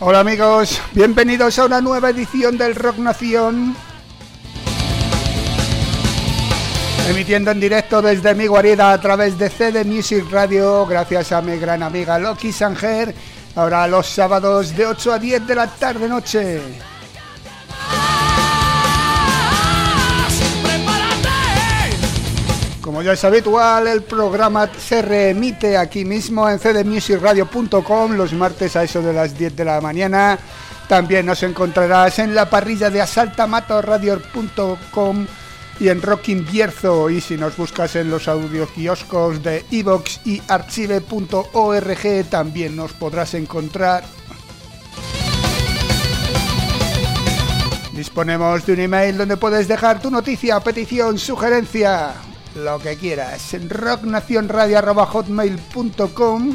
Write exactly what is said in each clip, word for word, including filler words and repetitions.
Hola amigos, bienvenidos a una nueva edición del Rock Nación. Emitiendo en directo desde mi guarida a través de C D Music Radio, gracias a mi gran amiga Loki Sanger, ahora los sábados de ocho a diez de la tarde-noche. Como ya es habitual, el programa se reemite aquí mismo en c d music radio punto com los martes a eso de las diez de la mañana. También nos encontrarás en la parrilla de asaltamato radio punto com y en Rockin Bierzo, y si nos buscas en los audiokioscos de iVoox y archive punto org también nos podrás encontrar. Disponemos de un email donde puedes dejar tu noticia, petición, sugerencia, lo que quieras, en rocknacionradio arroba hotmail punto com.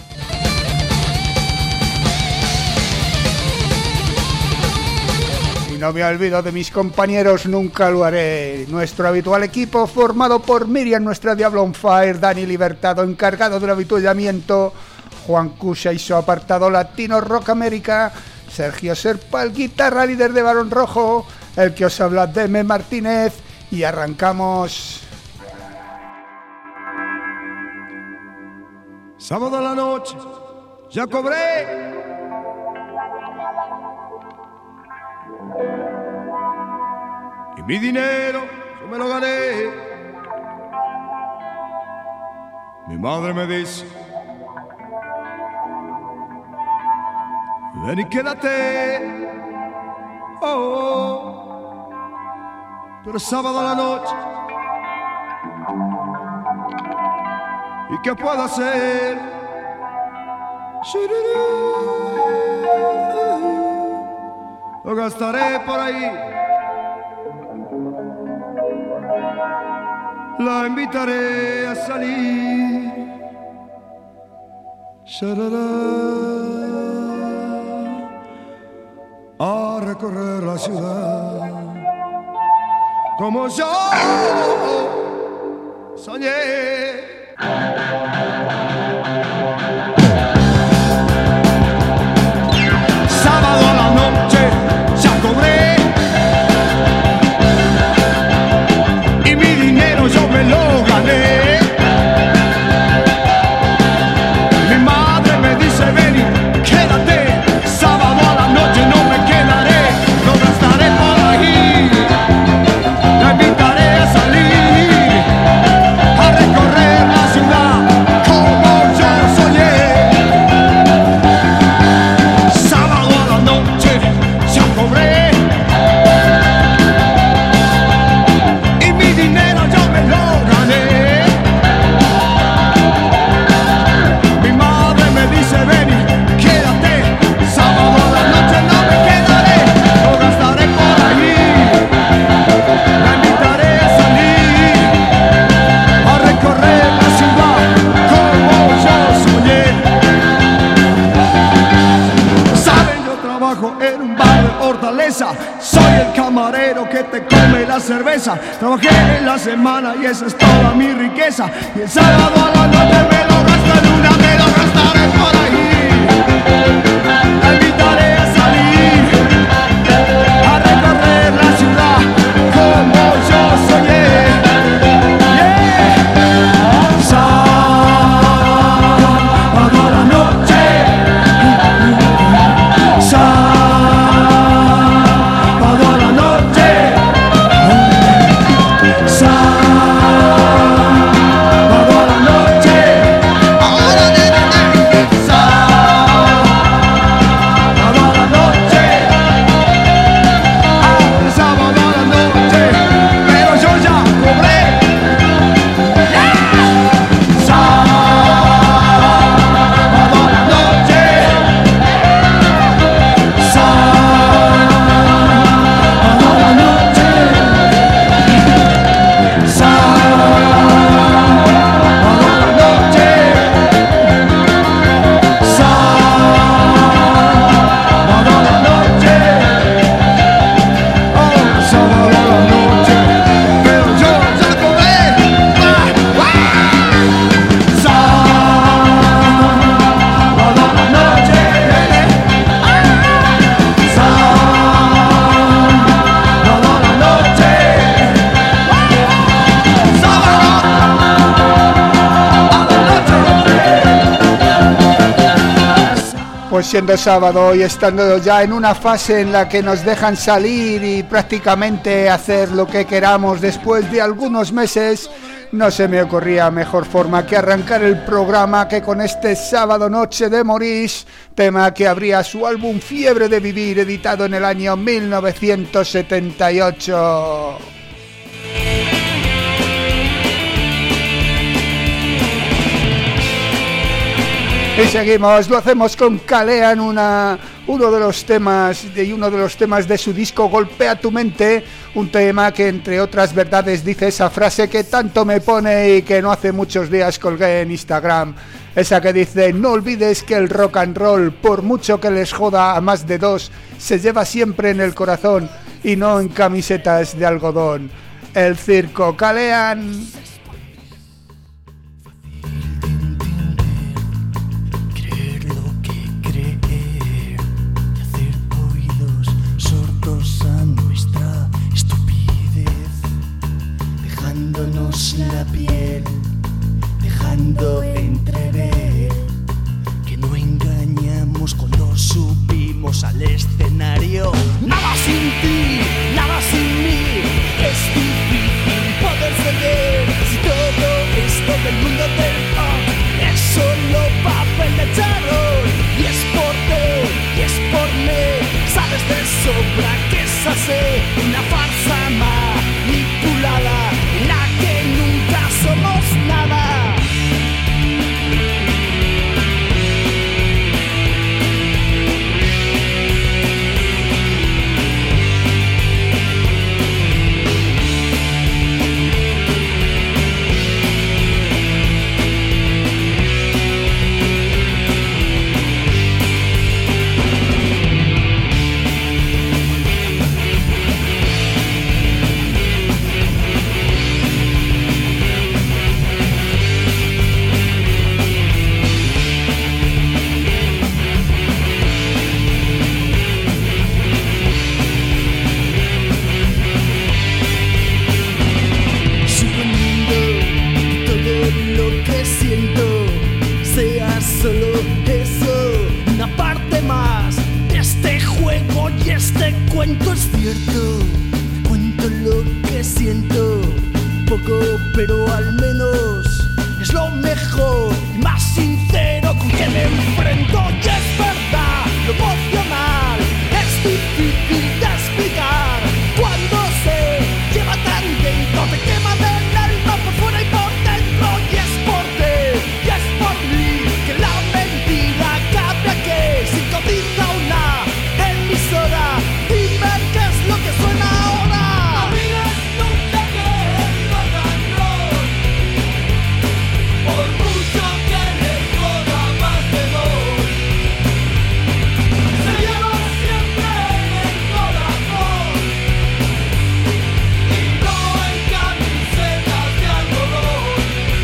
Y no me olvido de mis compañeros, nunca lo haré. Nuestro habitual equipo formado por Miriam, nuestra Diablo on Fire, Dani Libertado, encargado del avituallamiento, Juan Cusa y su apartado latino Rock América, Sergio Serpal, guitarra líder de Barón Rojo, el que os habla Deme Martínez, y arrancamos. Sábado a la noche, ya cobré. Y mi dinero, yo me lo gané. Mi madre me dice: ven y quédate. Oh, oh. Pero sábado a la noche, ¿y qué puedo hacer? Lo gastaré por ahí. La invitaré a salir. A recorrer la ciudad como yo soñé. Sábado a la noche ya cobré y mi dinero yo me lo gané. Mi madre me dice: ven y quédate. Sábado a la noche no me quedaré, lo gastaré por ahí. La invitaré a salir, a recorrer la ciudad como yo soñé. Sábado a la noche ya cobré y mi dinero yo me lo gané. Mi madre me dice: ven y quédate. Sábado a la noche no me quedaré, lo gastaré por ahí. La invitaré a salir, a recorrer la ciudad como yo soñé. Saben, yo trabajo en un bar de Hortaleza. Soy el camarero que te come la cerveza. Trabajé en la semana y esa es toda mi riqueza. Y el sábado a la noche me lo gasto en una, me lo gastaré por ahí. La invitaré a salir, a recorrer la ciudad como yo soñé. Yeah. Sábado a la noche, sábado a la noche, sábado a la noche, sábado siendo sábado y estando ya en una fase en la que nos dejan salir y prácticamente hacer lo que queramos después de algunos meses, no se me ocurría mejor forma que arrancar el programa que con este Sábado Noche de Maurice, tema que abría su álbum Fiebre de Vivir, editado en el año mil novecientos setenta y ocho. Y seguimos, lo hacemos con Kalean, una, uno de los temas de uno de los temas de su disco Golpea tu mente, un tema que entre otras verdades dice esa frase que tanto me pone y que no hace muchos días colgué en Instagram, esa que dice: no olvides que el rock and roll, por mucho que les joda a más de dos, se lleva siempre en el corazón y no en camisetas de algodón. El circo, Kalean. Dejándonos la piel, dejando entrever que no engañamos cuando subimos al escenario. Nada sin ti, nada sin mí, es difícil poder ceder. Si todo esto del mundo del pop es solo papel de charol, y es por ti, y es por mí, sabes de sobra que es así, una farsa manipulada, la que nunca somos nada. Solo eso, una parte más de este juego y este cuento es cierto. Cuento lo que siento, poco pero al menos es lo mejor y más sincero con que me enfrento. Y es verdad, lo emocional es difícil de explicar. Cuando se lleva tan dentro, te quema del alma por fuera y por dentro. Y es por ti, y es por mí, que la mentira cambia, que sintoniza una emisora. Dime qué es lo que suena ahora. No digas nunca que es rock and roll, por mucho que le joda más de dos, se lleva siempre en el corazón y no en camisetas de algodón.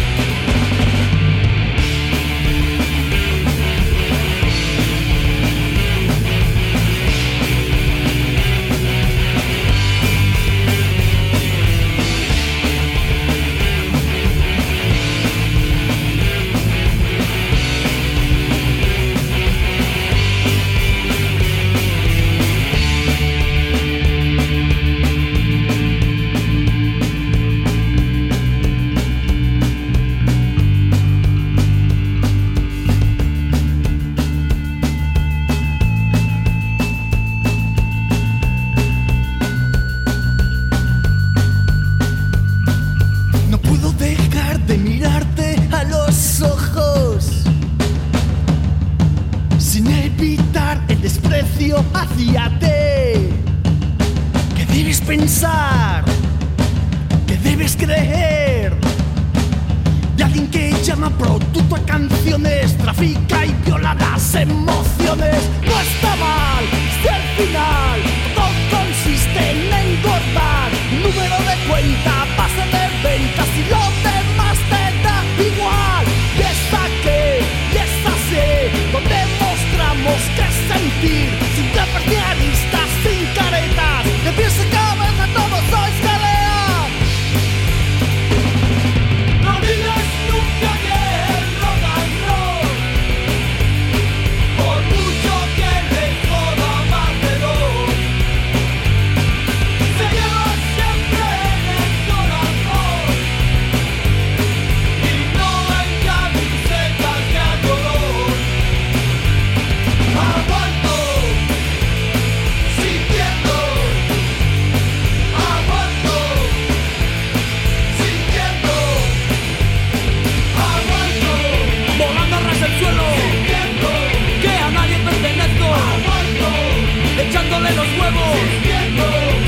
No puedo dejar de mirarte a los ojos sin evitar el desprecio hacia ti. Que debes pensar, que debes creer de alguien que llama producto a canciones, trafica y viola las emociones. No está mal, si al final todo consiste en engordar un número de cuenta, base de ventas y lo demás te da igual. Y es aquí, y es así, donde mostramos que sentir, sin trapas ni aristas, sin caretas, de pies y cabeza todos sois Kalean. No digas nunca que es rock and roll, por mucho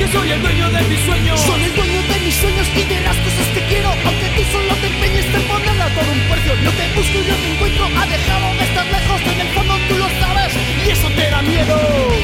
soy el dueño de mis sueños. Soy el dueño de mis sueños y de las cosas que quiero. Aunque tú solo te empeñes en ponerla por un precio. Yo te busco y yo te encuentro. Ha dejado de estar lejos. En el fondo tú lo sabes y eso te da miedo.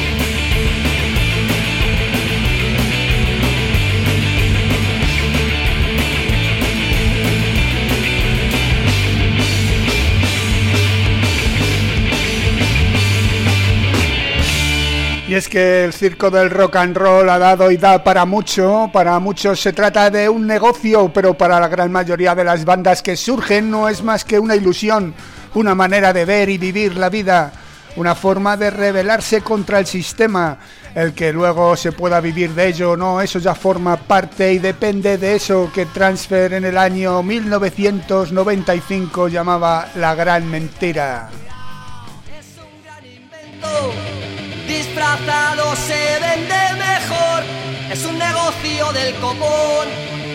Y es que el circo del rock and roll ha dado y da para mucho. Para muchos se trata de un negocio, pero para la gran mayoría de las bandas que surgen no es más que una ilusión, una manera de ver y vivir la vida, una forma de rebelarse contra el sistema. El que luego se pueda vivir de ello o no, eso ya forma parte y depende de eso que Transfer en el año mil novecientos noventa y cinco llamaba la gran mentira. Es un gran invento. Disfrazado se vende mejor, es un negocio del copón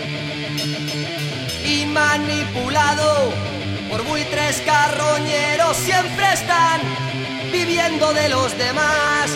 y manipulado por buitres carroñeros, siempre están viviendo de los demás.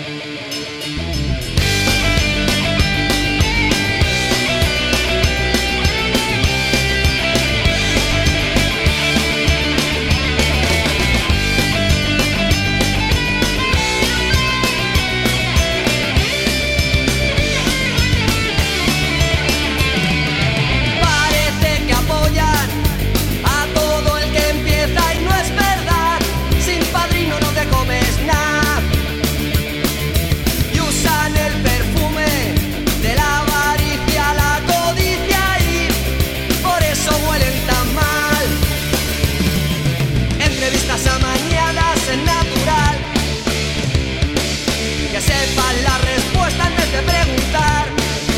Sepan la respuesta antes de preguntar.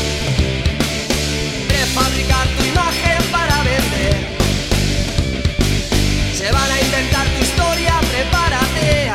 Prefabricar tu imagen para vender. Se van a inventar tu historia, prepárate.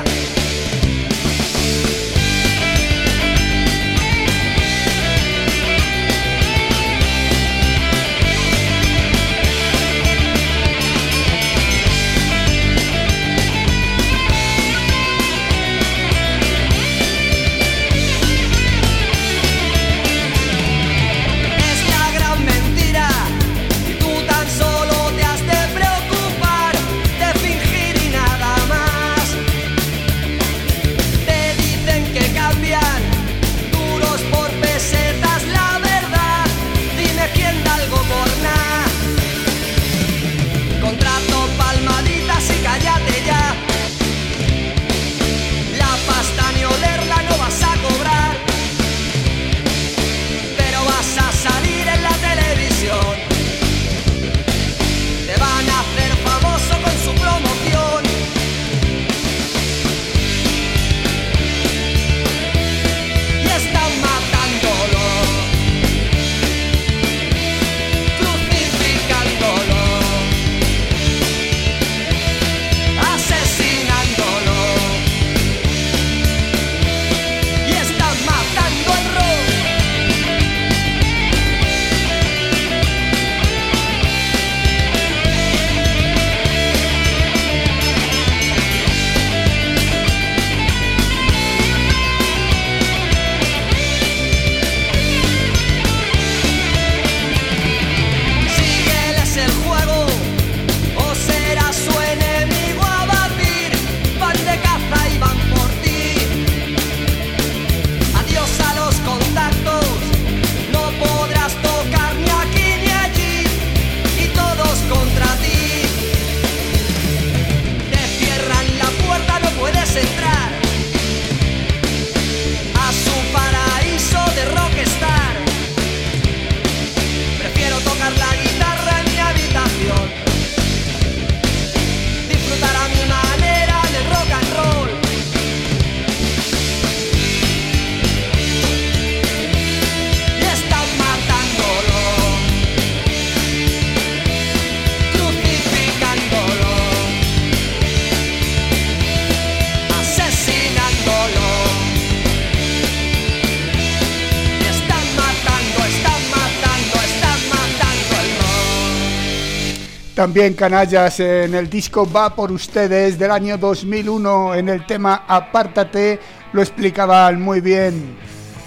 También canallas en el disco Va por ustedes del año dos mil uno, en el tema Apártate, lo explicaban muy bien.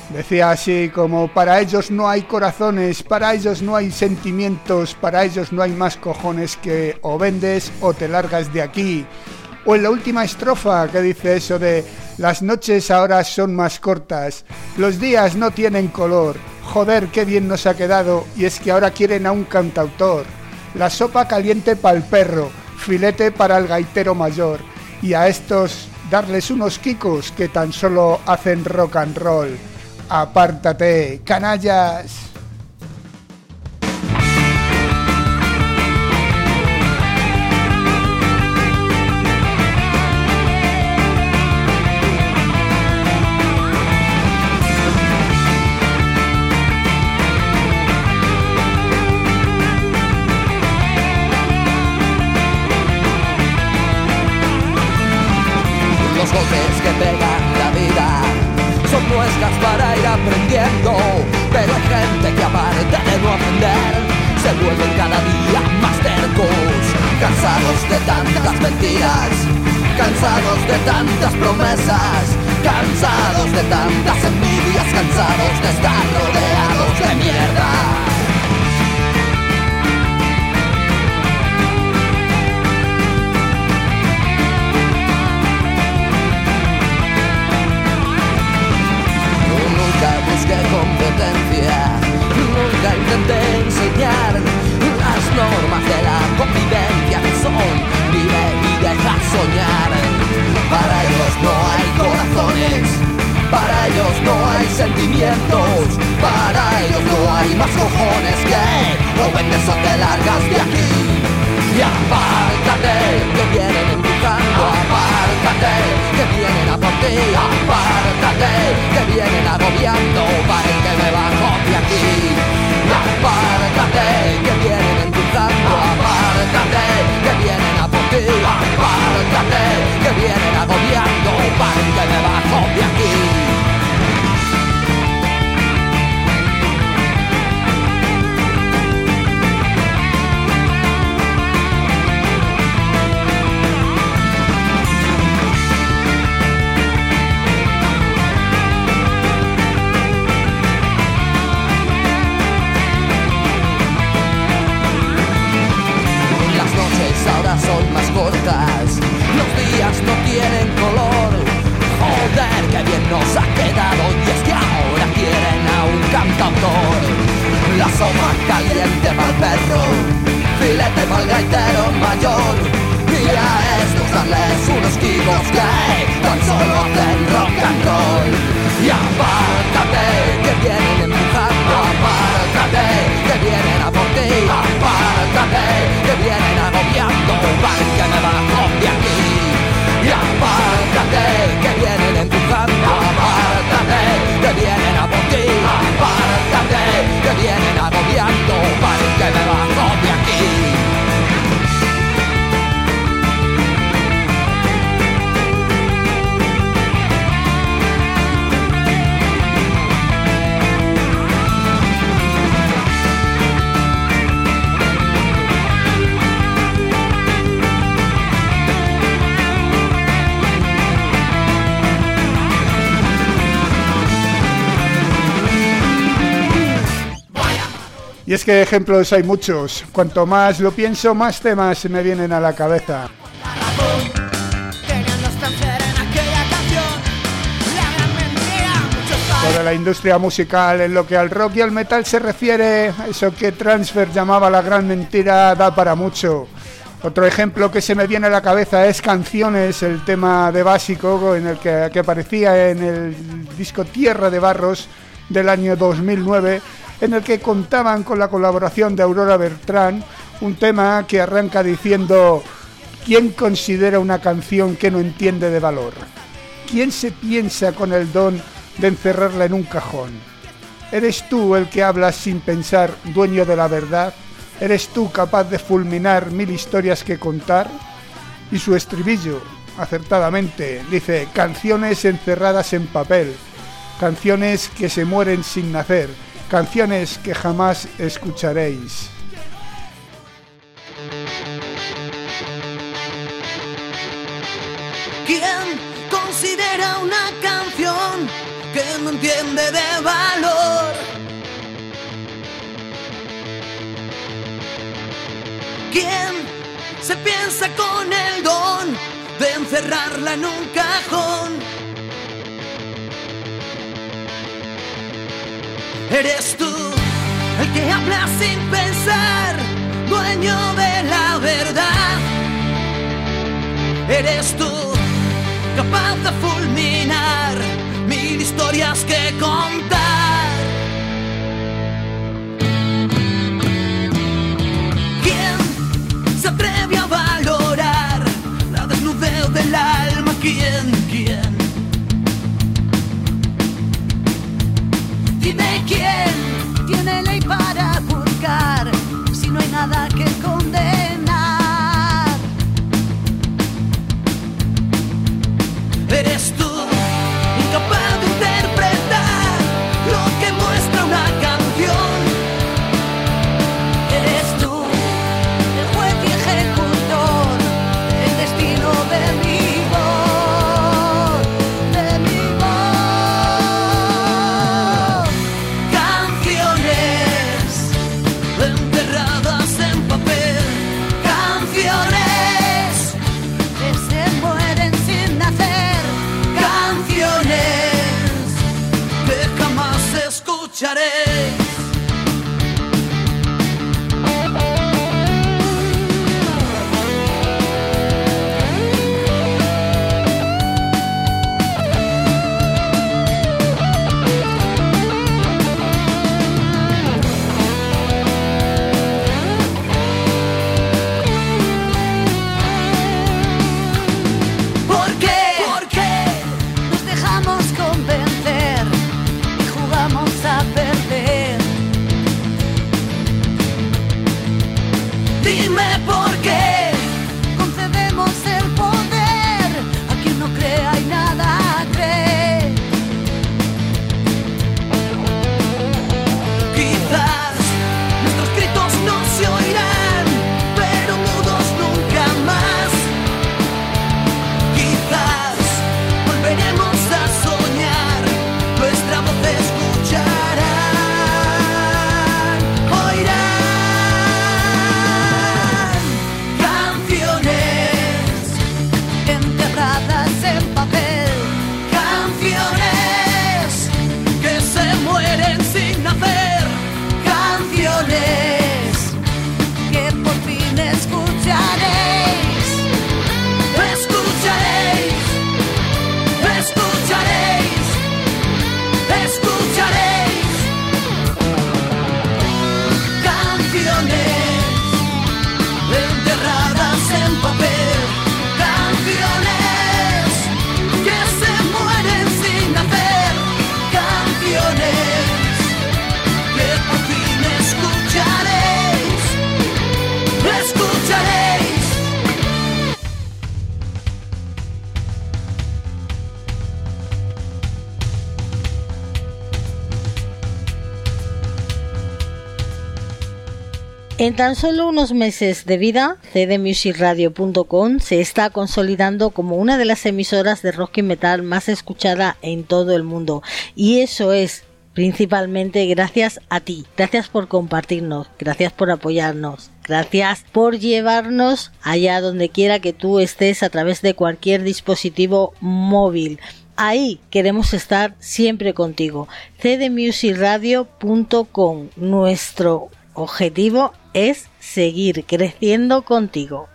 Decía así como: para ellos no hay corazones, para ellos no hay sentimientos, para ellos no hay más cojones que o vendes o te largas de aquí. O en la última estrofa que dice eso de: las noches ahora son más cortas, los días no tienen color, joder qué bien nos ha quedado, y es que ahora quieren a un cantautor. La sopa caliente pa'l perro, filete para el gaitero mayor, y a estos darles unos quicos que tan solo hacen rock and roll. Apártate, canallas. Los golpes que pegan la vida son muescas para ir aprendiendo, pero hay gente que aparte de no aprender se vuelven cada día más tercos, cansados de tantas mentiras, cansados de tantas promesas, cansados de tantas envidias, cansados de estar rodeados de mierda. Busqué competencia, nunca intenté enseñar las normas de la convivencia que son vive y deja soñar. Para ellos no hay corazones, para ellos no hay sentimientos, para ellos no hay más cojones que o vendes o te largas de aquí. Y apártate, que vienen empujando, apártate, que vienen a por ti, apártate, que vienen agobiando, para que me bajo de aquí. Y apártate, que vienen empujando, apártate, que vienen a por ti, apártate, que vienen agobiando, para que me bajo de aquí. Ahora son más cortas, los días no tienen color. Joder, que bien nos ha quedado, y es que ahora quieren a un cantautor. La sopa caliente pa'l perro, filete pa'l gaitero mayor, y a estos darles unos quicos que tan solo hacen rock and roll. Y apártate, que vienen empujando, apártate, que vienen a por ti, apártate, que vienen agobiando, para que me bajo de aquí. Y apártate, que vienen empujando, apártate, que vienen a por ti, apártate, que vienen agobiando, para que me bajo de aquí. Y es que ejemplos hay muchos. Cuanto más lo pienso, más temas se me vienen a la cabeza. Toda la industria musical, en lo que al rock y al metal se refiere, eso que Transfer llamaba la gran mentira, da para mucho. Otro ejemplo que se me viene a la cabeza es Canciones, el tema de Básico, en el que, que aparecía en el disco Tierra de Barros del año dos mil nueve, en el que contaban con la colaboración de Aurora Bertrán, un tema que arranca diciendo: ¿quién considera una canción que no entiende de valor? ¿Quién se piensa con el don de encerrarla en un cajón? ¿Eres tú el que hablas sin pensar, dueño de la verdad? ¿Eres tú capaz de fulminar mil historias que contar? Y su estribillo, acertadamente, dice: canciones encerradas en papel, canciones que se mueren sin nacer, canciones que jamás escucharéis. ¿Quién considera una canción que no entiende de valor. ¿Quién se piensa con el don de encerrarla en un cajón? Eres tú el que habla sin pensar, dueño de la verdad. Eres tú capaz de fulminar mil historias que contar. ¿Quién se atreve a valorar la desnudez del alma? ¿Quién? ¿Quién? Dime quién tiene ley para juzgar si no hay nada que condenar. Eres tú, incapaz de interpretar lo que muestra una canción. Eres tú, el juez y ejecutor, el destino de mi voz, de mi voz. Canciones enterradas en papel, canciones que se mueren sin nacer, canciones que jamás escucharé. ¿Por qué? ¿Por qué nos dejamos convencer y jugamos a perder? Dime por qué concedemos el poder a quien no crea y nada cree. Quizás nuestros gritos no se oirán, pero mudos nunca más. Quizás volveremos a soñar, nuestra voz escucharán, oirán. Canciones enterradas en papel, canciones que se mueren sin nacer, canciones que por fin escucharéis, escucharéis, escucharéis, escucharéis. Canciones enterradas en papel, canciones que se mueren sin nacer, canciones que por fin escucharéis, escucharéis. En tan solo unos meses de vida, c d music radio punto com se está consolidando como una de las emisoras de rock y metal más escuchada en todo el mundo. Y eso es principalmente gracias a ti. Gracias por compartirnos, gracias por apoyarnos, gracias por llevarnos allá donde quiera que tú estés a través de cualquier dispositivo móvil. Ahí queremos estar siempre contigo. c d music radio punto com. Nuestro objetivo es seguir creciendo contigo.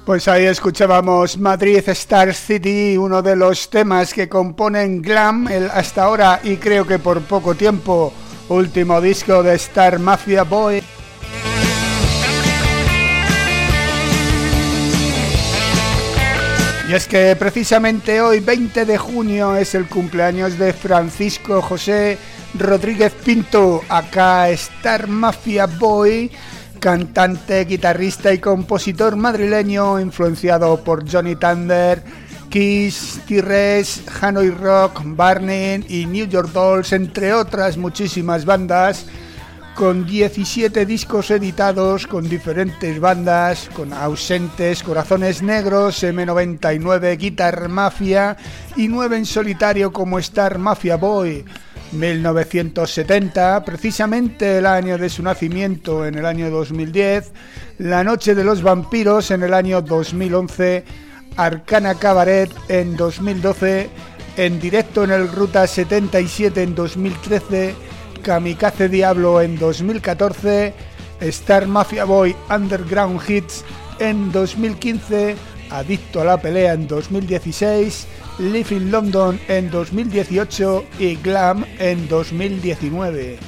Pues ahí escuchábamos Madrid Star City, uno de los temas que componen Glam, el hasta ahora y creo que por poco tiempo último disco de Star Mafia Boy. Y es que precisamente hoy, veinte de junio, es el cumpleaños de Francisco José Rodríguez Pinto, acá Star Mafia Boy, cantante, guitarrista y compositor madrileño influenciado por Johnny Thunder, Kiss, T-Rex, Hanoi Rock, Burning y New York Dolls, entre otras muchísimas bandas, con diecisiete discos editados con diferentes bandas, con Ausentes, Corazones Negros, eme noventa y nueve, Guitar Mafia y nueve en solitario como Star Mafia Boy. mil novecientos setenta, precisamente el año de su nacimiento, en el año dos mil diez, La Noche de los Vampiros en el año dos mil once, Arcana Cabaret en dos mil doce, En Directo en el Ruta setenta y siete en dos mil trece, Kamikaze Diablo en dos mil catorce, Star Mafia Boy Underground Hits en dos mil quince, Adicto a la Pelea en dos mil dieciséis, Live in London en dos mil dieciocho y Glam en dos mil diecinueve.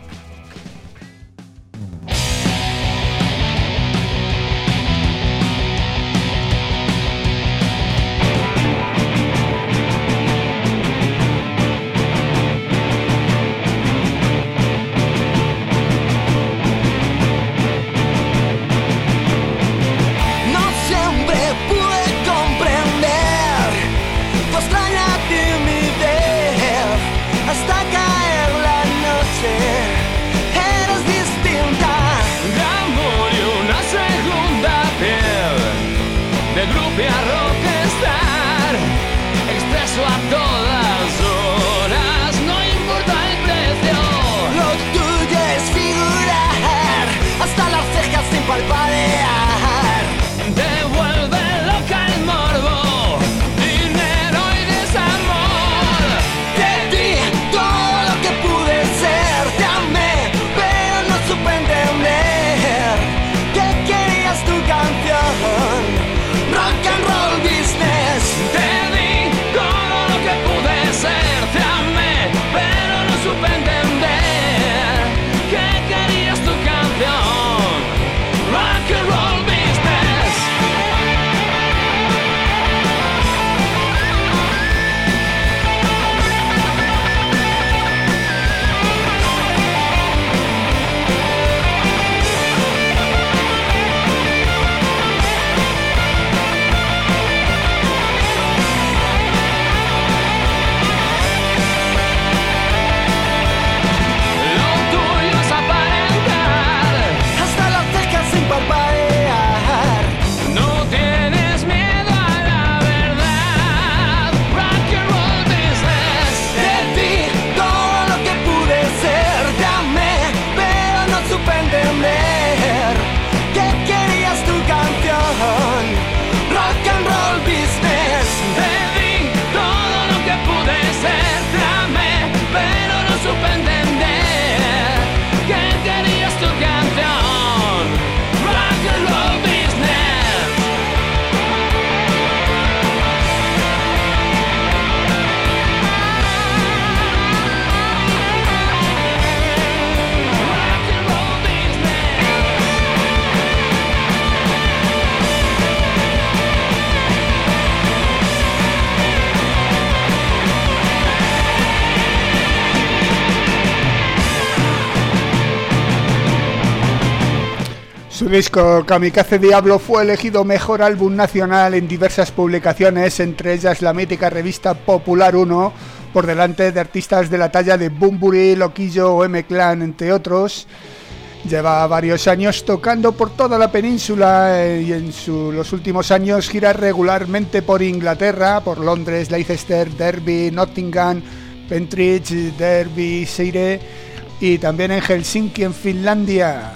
Su disco Kamikaze Diablo fue elegido mejor álbum nacional en diversas publicaciones, entre ellas la mítica revista Popular uno, por delante de artistas de la talla de Bunbury, Loquillo o M-Clan, entre otros. Lleva varios años tocando por toda la península y en su, los últimos años gira regularmente por Inglaterra, por Londres, Leicester, Derby, Nottingham, Pentridge, Derby, Shire y también en Helsinki, en Finlandia.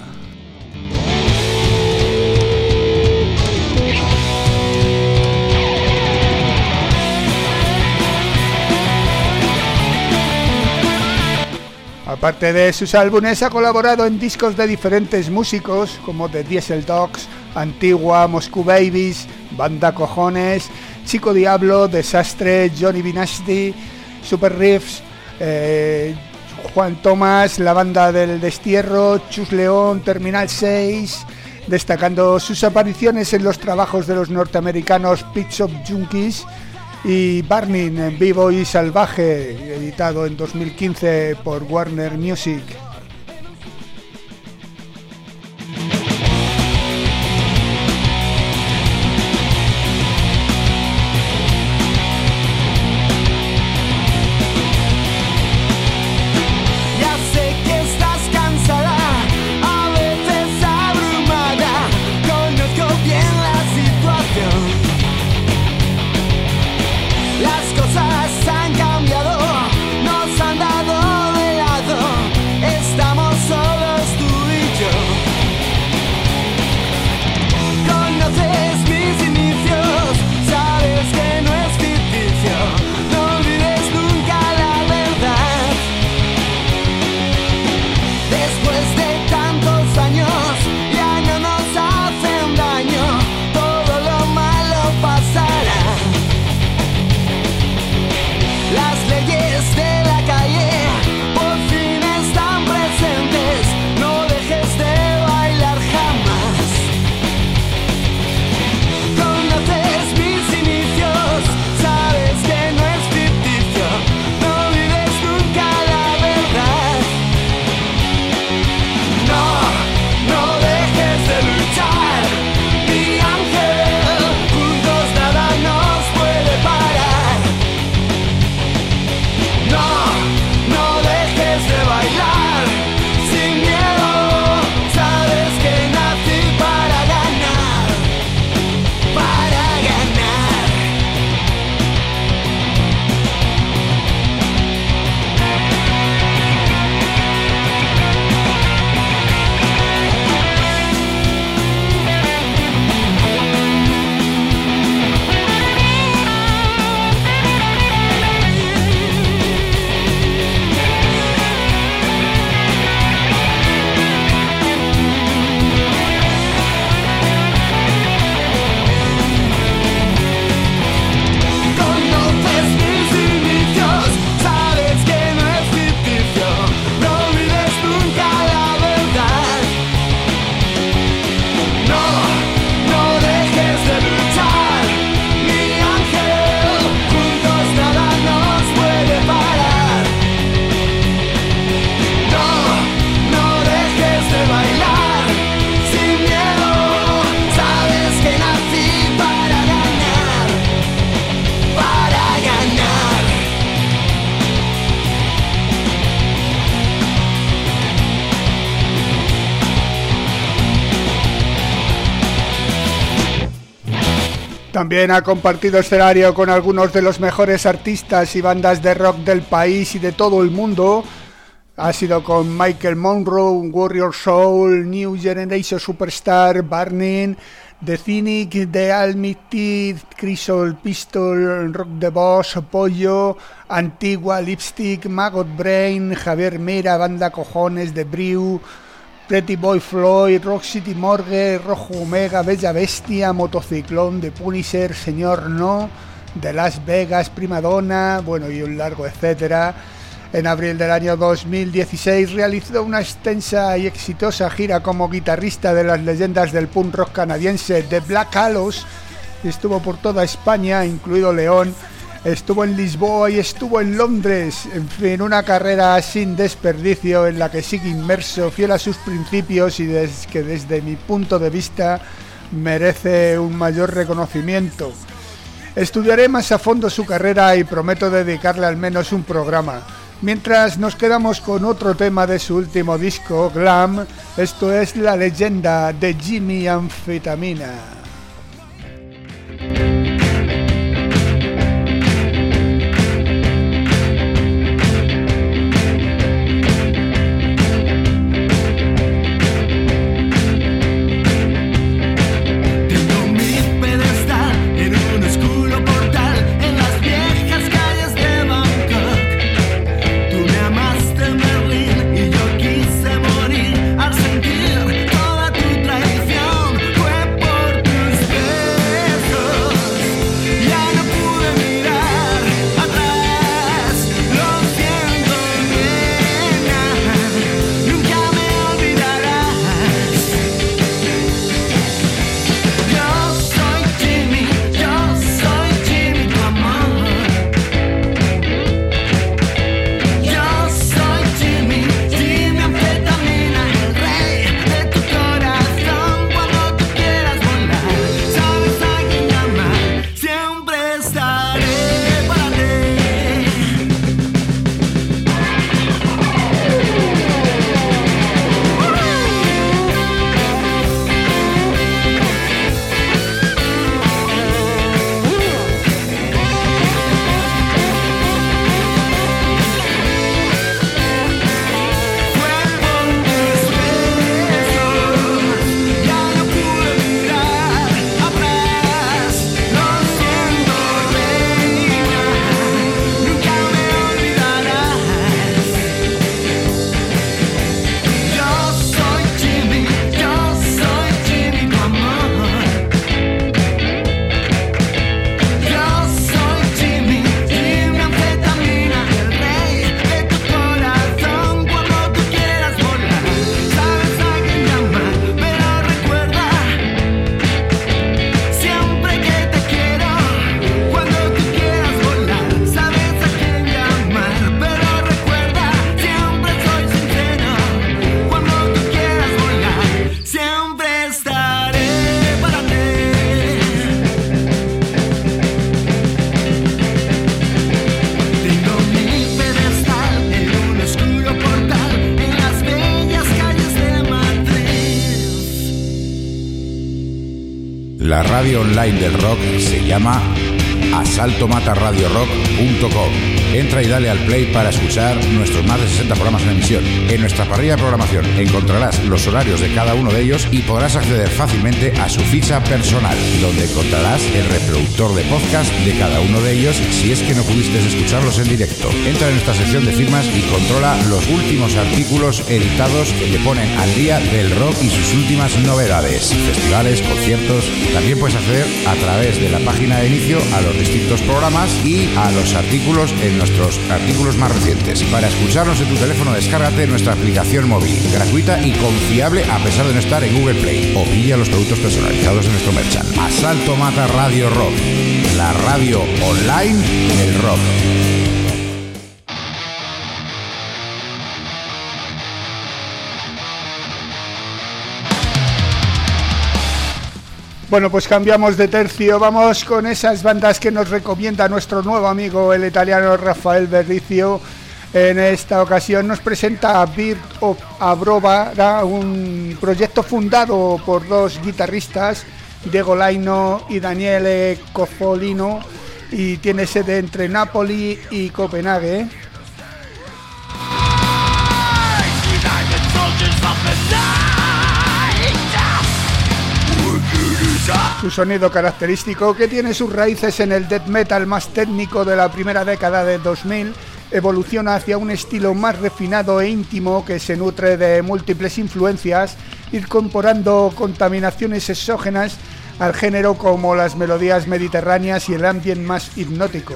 Aparte de sus álbumes, ha colaborado en discos de diferentes músicos como The Diesel Dogs, Antigua, Moscú Babies, Banda Cojones, Chico Diablo, Desastre, Johnny B. Nasty, Super Riffs, eh, Juan Tomás, la Banda del Destierro, Chus León, Terminal seis, destacando sus apariciones en los trabajos de los norteamericanos Pit Shop Junkies y Burning en Vivo y Salvaje, editado en dos mil quince por Warner Music. También ha compartido escenario con algunos de los mejores artistas y bandas de rock del país y de todo el mundo. Ha sido con Michael Monroe, Warrior Soul, New Generation Superstar, Burning, The Cynic, The Almighty, Crystal Pistol, Rock the Boss, Pollo, Antigua, Lipstick, Maggot Brain, Javier Mera, Banda Cojones, The Brew, Pretty Boy Floyd, Rock City Morgue, Rojo Omega, Bella Bestia, Motociclón, The Punisher, Señor No, de Las Vegas, Primadonna, bueno, y un largo etcétera. En abril del año dos mil dieciséis realizó una extensa y exitosa gira como guitarrista de las leyendas del punk rock canadiense The Black Halos. Estuvo por toda España, incluido León. Estuvo en Lisboa y estuvo en Londres. En fin, una carrera sin desperdicio en la que sigue inmerso, fiel a sus principios y des- que desde mi punto de vista merece un mayor reconocimiento. Estudiaré más a fondo su carrera y prometo dedicarle al menos un programa. Mientras nos quedamos con otro tema de su último disco, Glam, esto es La Leyenda de Jimmy Anfetamina. Toda tu traición fue por La radio online del rock se llama asalto mata radio rock punto com. Entra y dale al play para escuchar nuestros más de sesenta programas en emisión. En nuestra parrilla de programación encontrarás los horarios de cada uno de ellos y podrás acceder fácilmente a su ficha personal, donde encontrarás el reproductor de podcast de cada uno de ellos si es que no pudiste escucharlos en directo. Entra en nuestra sección de firmas y controla los últimos artículos editados que te ponen al día del rock y sus últimas novedades, festivales, conciertos. También puedes acceder a través de la página de inicio a los distintos programas y a los artículos en nuestros artículos más recientes. Para escucharnos en tu teléfono, descárgate nuestra aplicación móvil, gratuita y confiable a pesar de no estar en Google Play. O pilla los productos personalizados en nuestro merchant. Asalto Mata Radio Rock, la radio online del rock. Bueno, pues cambiamos de tercio, vamos con esas bandas que nos recomienda nuestro nuevo amigo, el italiano Rafael Berricio. En esta ocasión nos presenta a Bird of Abrova, un proyecto fundado por dos guitarristas, Diego Laino y Daniele Coffolino, y tiene sede entre Nápoli y Copenhague. Su sonido característico, que tiene sus raíces en el death metal más técnico de la primera década de dos mil, evoluciona hacia un estilo más refinado e íntimo que se nutre de múltiples influencias, incorporando contaminaciones exógenas al género como las melodías mediterráneas y el ambient más hipnótico.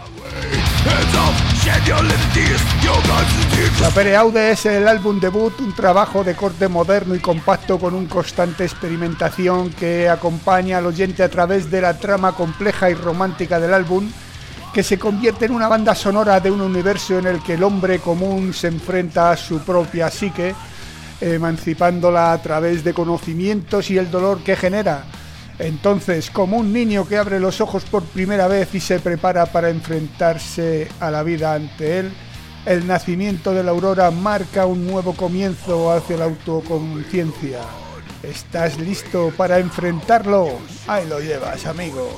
Sapere Aude es el álbum debut, un trabajo de corte moderno y compacto con una constante experimentación que acompaña al oyente a través de la trama compleja y romántica del álbum, que se convierte en una banda sonora de un universo en el que el hombre común se enfrenta a su propia psique, emancipándola a través de conocimientos y el dolor que genera. Entonces, como un niño que abre los ojos por primera vez y se prepara para enfrentarse a la vida ante él, el nacimiento de la aurora marca un nuevo comienzo hacia la autoconciencia. ¿Estás listo para enfrentarlo? Ahí lo llevas, amigo.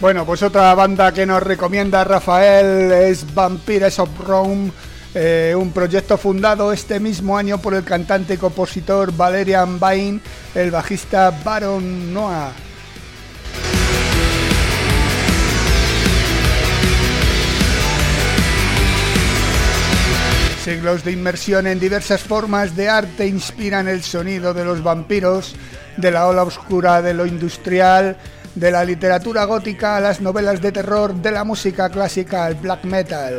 Bueno, pues otra banda que nos recomienda Rafael es Vampires of Rome, eh, un proyecto fundado este mismo año por el cantante y compositor Valerian Bain, el bajista Baron Noah. Siglos de inmersión en diversas formas de arte inspiran el sonido de los vampiros, de la ola oscura de lo industrial, de la literatura gótica a las novelas de terror, de la música clásica al black metal.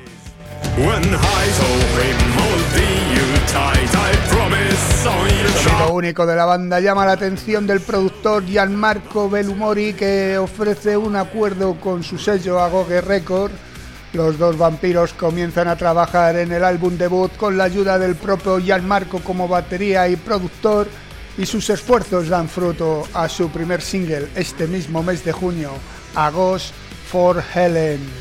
El sonido único de la banda llama la atención del productor Gianmarco Bellumori, que ofrece un acuerdo con su sello Agoge Records. Los dos vampiros comienzan a trabajar en el álbum debut con la ayuda del propio Gianmarco como batería y productor, y sus esfuerzos dan fruto a su primer single este mismo mes de junio, A Ghost for Helen.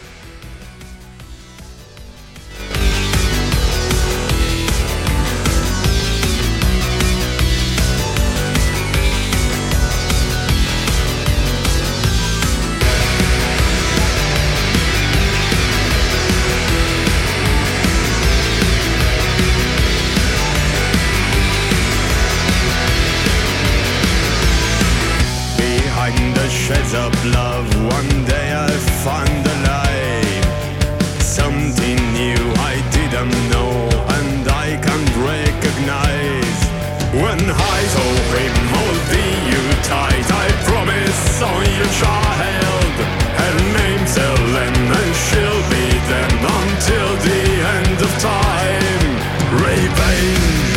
Of love, one day I found alive something new I didn't know and I can't recognize. When I saw him holding you tight, I promise on your child. Her name's Ellen and she'll be there until the end of time. Revenge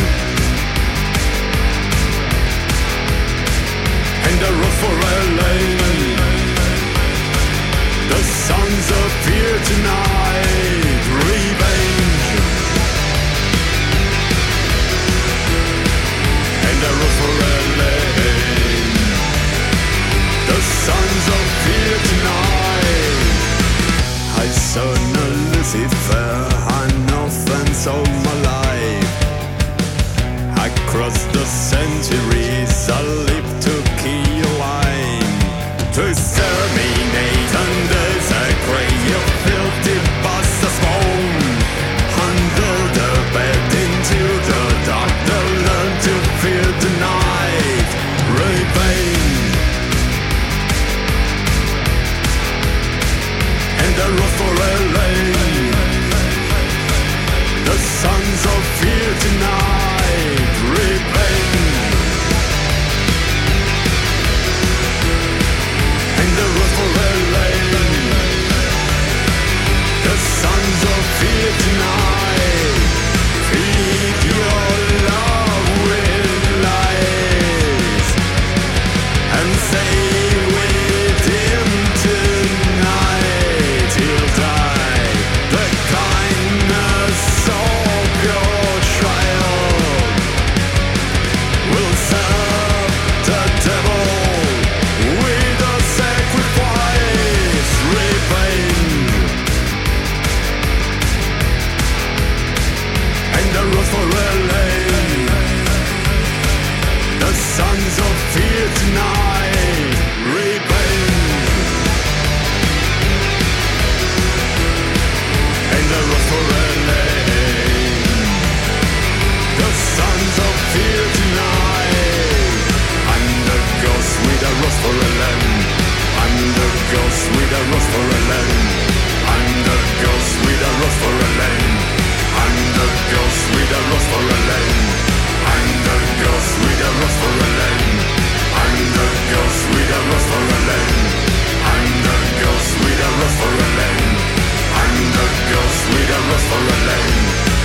and a road for Ellen. The sons appear tonight, revenge, and a road for Ellen. The sons appear tonight. I saw no Lucifer, an offense all my life. Across the centuries, I live to kill a line, to exterminate and desecrate your filthy bastards bone. Under the bed, into the dark, they learn to fear the night. Revenge and the road for L A. The sons of fear tonight. Revenge and the road for L A. The sons of fear tonight. Feed your love with lies and say with him tonight he'll die. The kindness of your child will serve the devil with a sacrifice. Revenge and the road for L A. The sons of fear tonight. Revenge and the road for L A. The sons of fear tonight. I'm the ghost with a rose for a lamb. I'm the ghost with a rose for a lamb. I'm the ghost with a rose for a lamb. I'm the ghost with a rose for a lamb. I'm the ghost with a rose for a lamb. I'm the ghost with a rose for a lamb. I'm the ghost with a rose for a lamb. I'm the ghost with a rose for a lamb.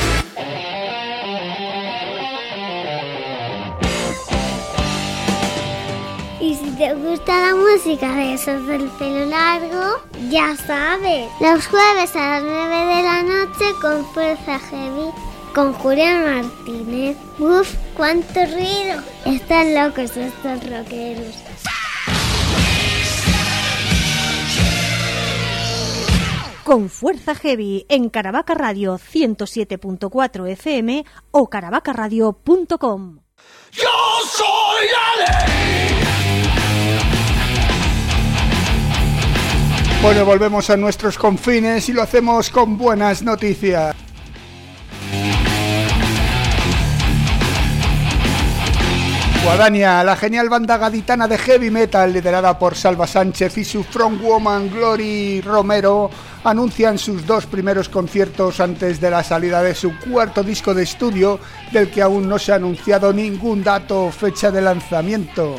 Y si te gusta la música de esos del pelo largo, ya sabes, los jueves a las nueve de la noche con Fuerza Heavy, con Julián Martínez. Uf, cuánto ruido. Están locos estos rockeros. Con Fuerza Heavy en Caravaca Radio ciento siete punto cuatro F M o caravaca radio punto com. Yo soy la ley. Bueno, volvemos a nuestros confines y lo hacemos con buenas noticias. Guadaña, la genial banda gaditana de heavy metal liderada por Salva Sánchez y su frontwoman Glory Romero anuncian sus dos primeros conciertos antes de la salida de su cuarto disco de estudio, del que aún no se ha anunciado ningún dato o fecha de lanzamiento.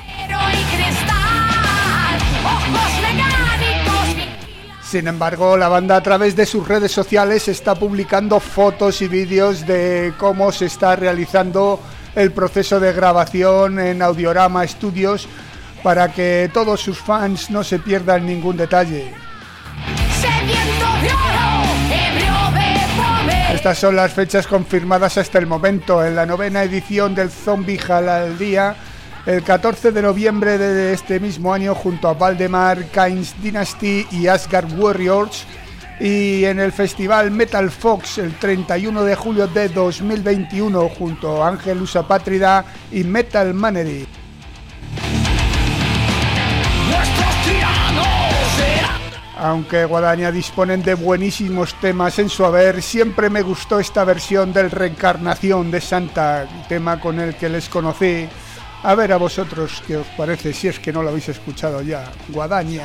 Sin embargo, la banda a través de sus redes sociales está publicando fotos y vídeos de cómo se está realizando el proceso de grabación en Audiorama Studios para que todos sus fans no se pierdan ningún detalle. Estas son las fechas confirmadas hasta el momento. En la novena edición del Zombie Hall al día, el catorce de noviembre de este mismo año, junto a Valdemar, Kain's Dynasty y Asgard Warriors, y en el festival Metal Fox el treinta y uno de julio de dos mil veintiuno junto a Ángel Usapátrida y Metal Manery. Aunque Guadaña disponen de buenísimos temas en su haber, siempre me gustó esta versión del Reencarnación de Santa, tema con el que les conocí. A ver a vosotros qué os parece, si es que no lo habéis escuchado ya. Guadaña.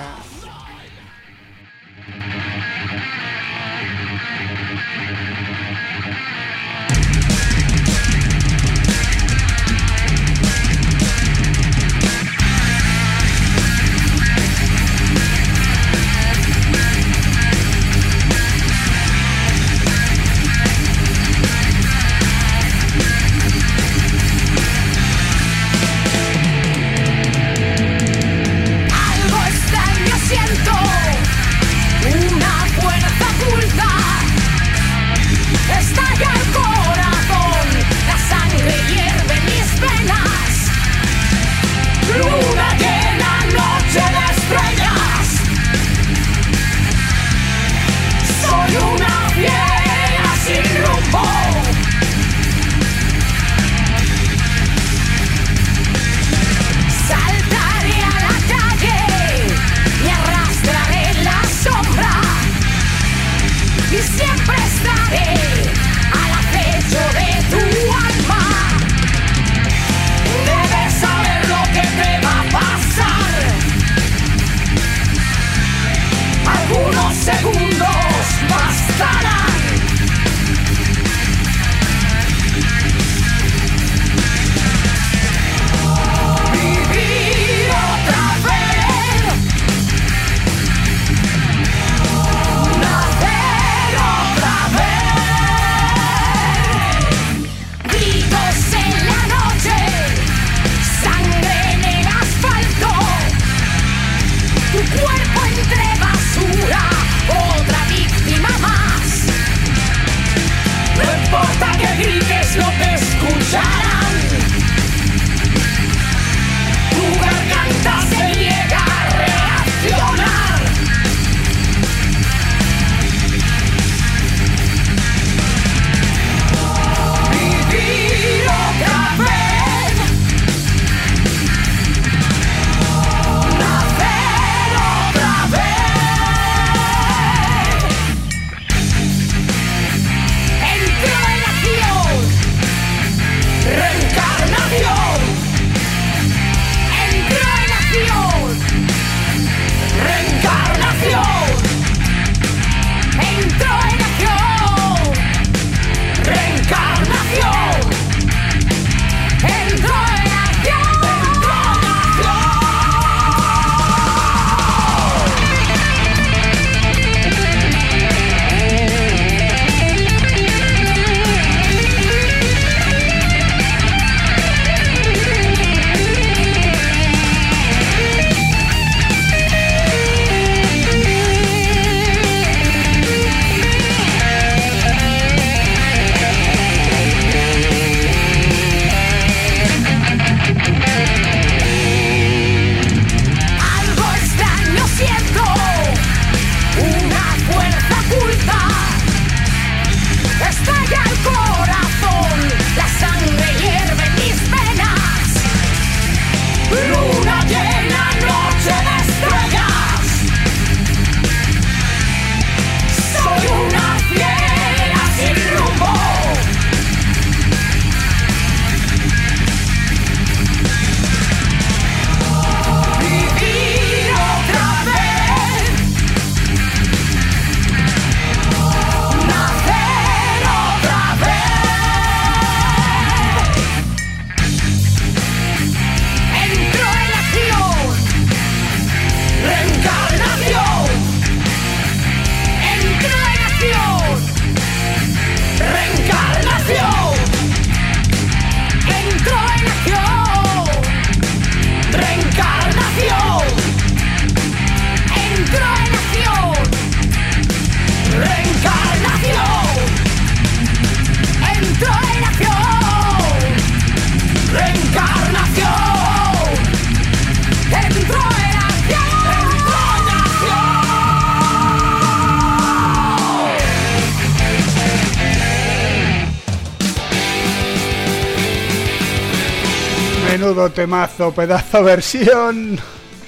Menudo temazo, pedazo versión.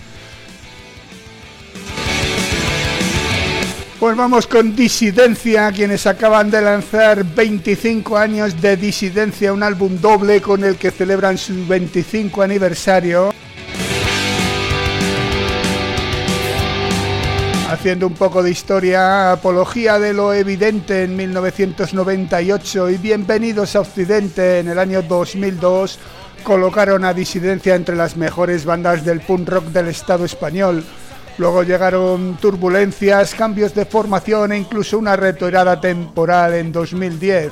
Pues vamos con Disidencia, quienes acaban de lanzar veinticinco años de Disidencia, un álbum doble con el que celebran su veinticinco aniversario. Haciendo un poco de historia, Apología de lo Evidente en mil novecientos noventa y ocho y Bienvenidos a Occidente en el año dos mil dos colocaron a Disidencia entre las mejores bandas del punk rock del Estado español. Luego llegaron turbulencias, cambios de formación e incluso una retirada temporal en dos mil diez.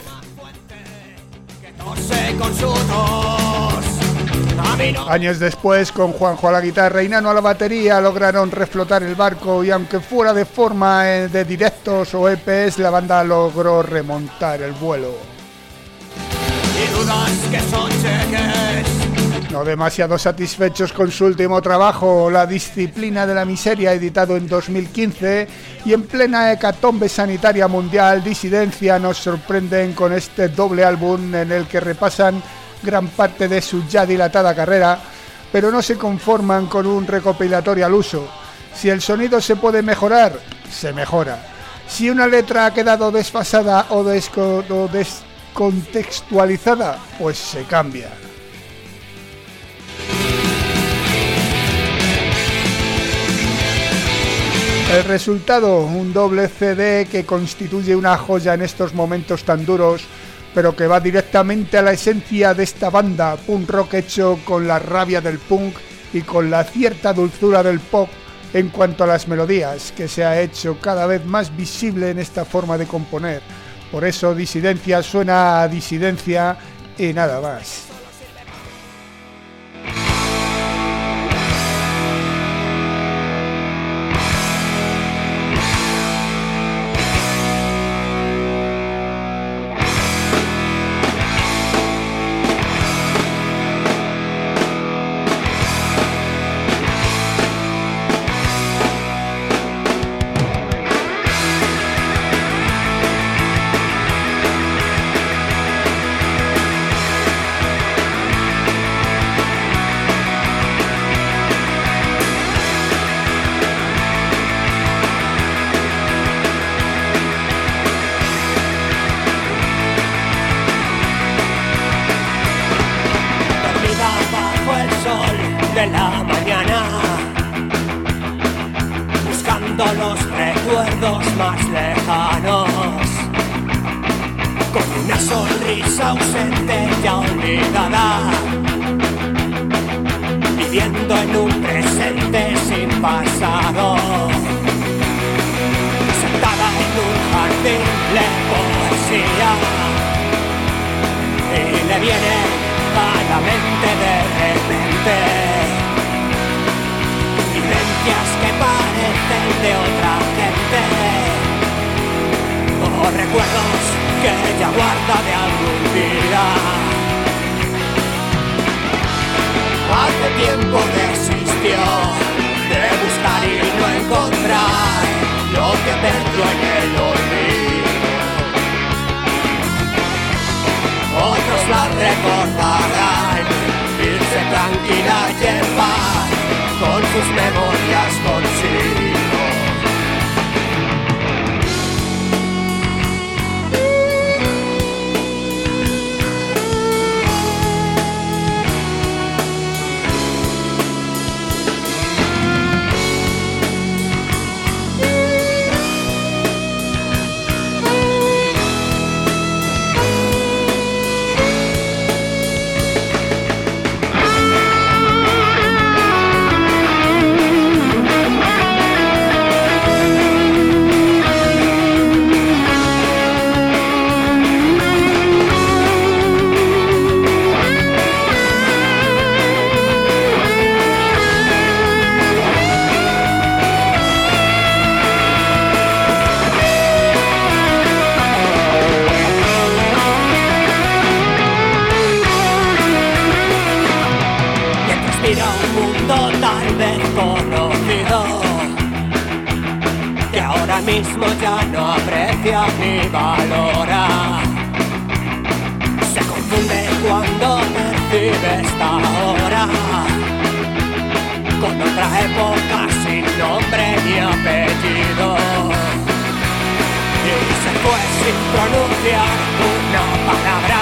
Años después, con Juanjo a la guitarra y Nano a la batería, lograron reflotar el barco y aunque fuera de forma de directos o E Pes, la banda logró remontar el vuelo. No demasiado satisfechos con su último trabajo, La Disciplina de la Miseria, editado en dos mil quince, y en plena hecatombe sanitaria mundial, Disidencia nos sorprenden con este doble álbum en el que repasan gran parte de su ya dilatada carrera, pero no se conforman con un recopilatorio al uso. Si el sonido se puede mejorar, se mejora. Si una letra ha quedado desfasada o, desco- o descontextualizada, pues se cambia. El resultado, un doble C D que constituye una joya en estos momentos tan duros, pero que va directamente a la esencia de esta banda, punk rock hecho con la rabia del punk y con la cierta dulzura del pop en cuanto a las melodías, que se ha hecho cada vez más visible en esta forma de componer. Por eso Disidencia suena a disidencia y nada más. Ni valora, se confunde cuando coincide esta hora con otra época sin nombre ni apellido. Y se fue sin pronunciar una palabra.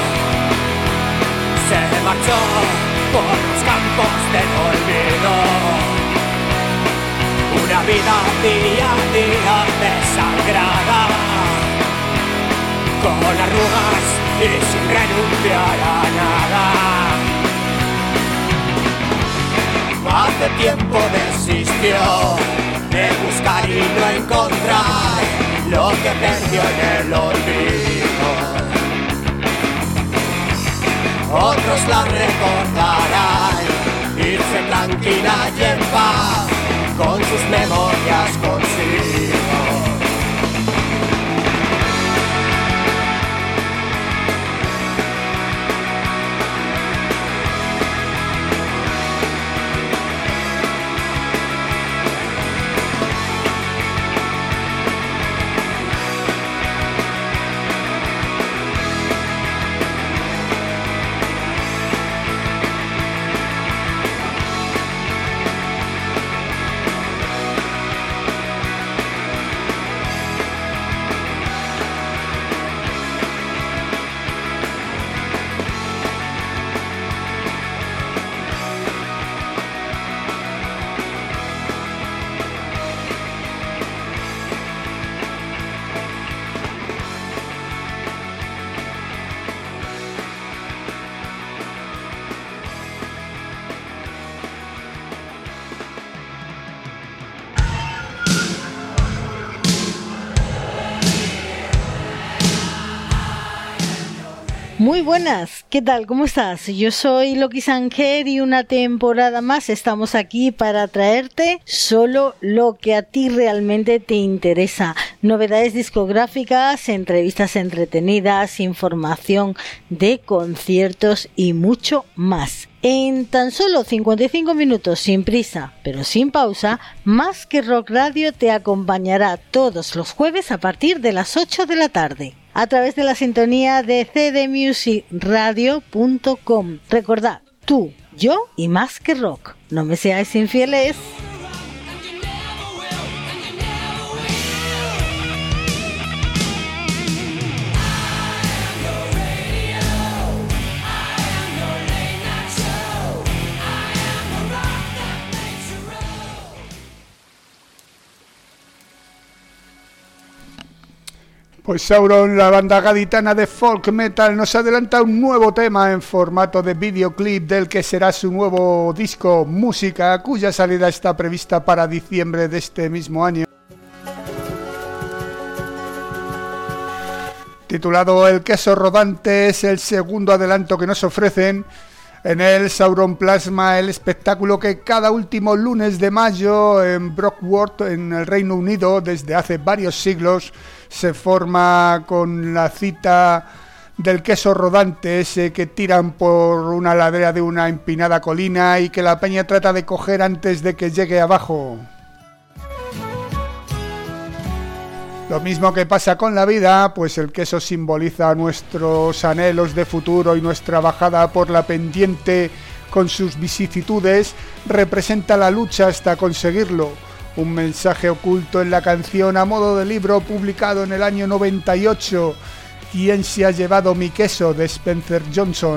Se marchó por los campos del olvido. Una vida día a día desangrada, con arrugas y sin renunciar a nada. Hace tiempo desistió de buscar y no encontrar lo que perdió en el olvido. Otros la recordarán, irse tranquila y en paz con sus memorias consigo. Muy buenas, ¿qué tal? ¿Cómo estás? Yo soy Loki Sanger y una temporada más estamos aquí para traerte solo lo que a ti realmente te interesa. Novedades discográficas, entrevistas entretenidas, información de conciertos y mucho más. En tan solo cincuenta y cinco minutos, sin prisa, pero sin pausa, Más que Rock Radio te acompañará todos los jueves a partir de las ocho de la tarde. A través de la sintonía de c d music radio punto com. Recordad, tú, yo y Más que Rock. No me seáis infieles. Pues Sauron, la banda gaditana de folk metal, nos adelanta un nuevo tema en formato de videoclip del que será su nuevo disco Música, cuya salida está prevista para diciembre de este mismo año. Titulado El queso rodante, es el segundo adelanto que nos ofrecen. En él Sauron plasma el espectáculo que cada último lunes de mayo en Brockworth, en el Reino Unido, desde hace varios siglos, se forma con la cita del queso rodante, ese que tiran por una ladera de una empinada colina y que la peña trata de coger antes de que llegue abajo. Lo mismo que pasa con la vida, pues el queso simboliza nuestros anhelos de futuro y nuestra bajada por la pendiente con sus vicisitudes representa la lucha hasta conseguirlo. Un mensaje oculto en la canción a modo de libro publicado en el año noventa y ocho, ¿Quién se ha llevado mi queso?, de Spencer Johnson.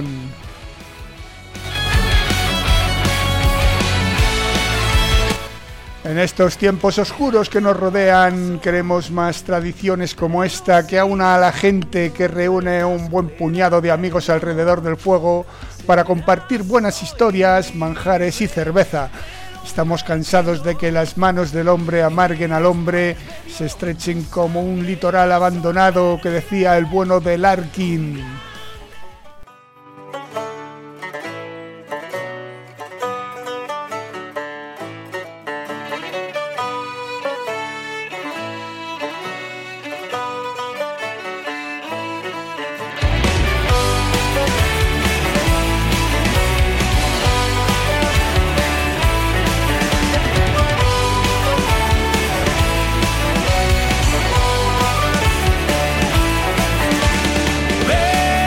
En estos tiempos oscuros que nos rodean, queremos más tradiciones como esta que aúna a la gente, que reúne un buen puñado de amigos alrededor del fuego para compartir buenas historias, manjares y cerveza. Estamos cansados de que las manos del hombre amarguen al hombre, se estrechen como un litoral abandonado, que decía el bueno de Larkin. Ven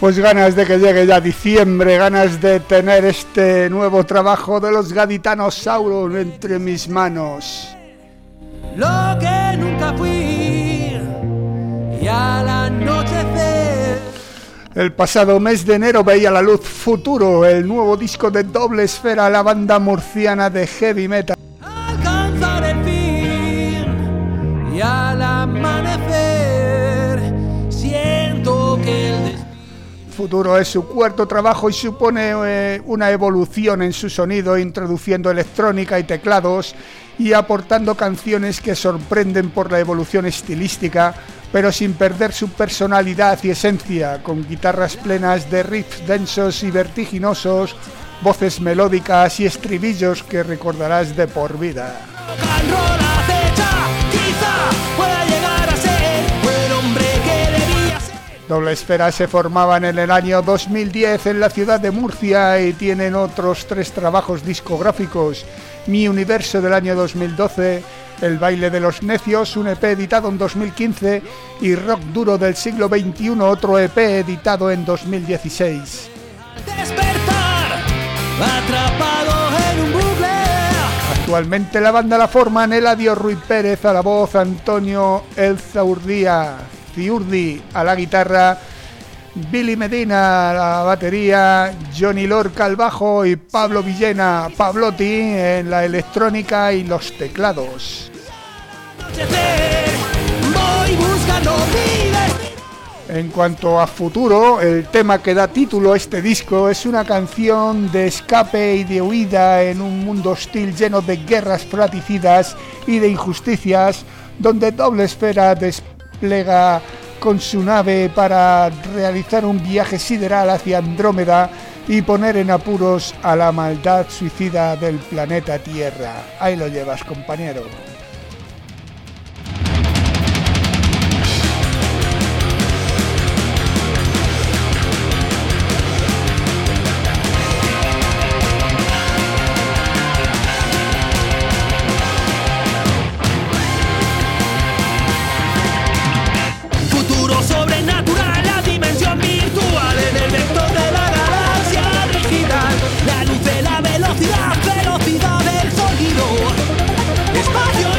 Pues ganas de que llegue ya diciembre, ganas de tener este nuevo trabajo de los Gaditanos Sauron entre mis manos. Lo que nunca fui y al anochecer. El pasado mes de enero veía la luz Futuro, el nuevo disco de Doble Esfera, la banda murciana de heavy metal. Alcanzar el fin y al amanecer siento que el destino. Futuro es su cuarto trabajo y supone eh, una evolución en su sonido, introduciendo electrónica y teclados y aportando canciones que sorprenden por la evolución estilística, pero sin perder su personalidad y esencia, con guitarras plenas de riffs densos y vertiginosos, voces melódicas y estribillos que recordarás de por vida. Doble Esfera se formaban en el año dos mil diez en la ciudad de Murcia y tienen otros tres trabajos discográficos: Mi Universo del año dos mil doce, El Baile de los Necios, un E P editado en dos mil quince, y Rock Duro del siglo veintiuno, otro E P editado en dos mil dieciséis. Despertar, atrapado en un bucle. Actualmente la banda la forman Eladio Ruiz Pérez a la voz, Antonio El Zaurdía Ciurdi a la guitarra, Billy Medina a la batería, Johnny Lorca al bajo y Pablo Villena Pablotti en la electrónica y los teclados. Voy buscando mi destino. En cuanto a Futuro, el tema que da título a este disco es una canción de escape y de huida en un mundo hostil lleno de guerras fratricidas y de injusticias, donde Doble Esfera desplega con su nave para realizar un viaje sideral hacia Andrómeda y poner en apuros a la maldad suicida del planeta Tierra. Ahí lo llevas, compañero. Sobrenatural, la dimensión virtual en el vector de la galaxia digital, la luz de la velocidad, velocidad del sonido, espacio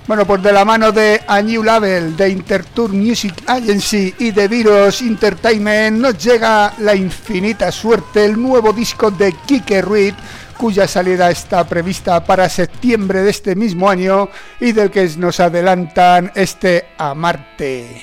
Bueno, pues de la mano de A New Label, de Intertour Music Agency y de Virus Entertainment nos llega La Infinita Suerte, el nuevo disco de Quique Ruiz, cuya salida está prevista para septiembre de este mismo año y del que nos adelantan este Amarte.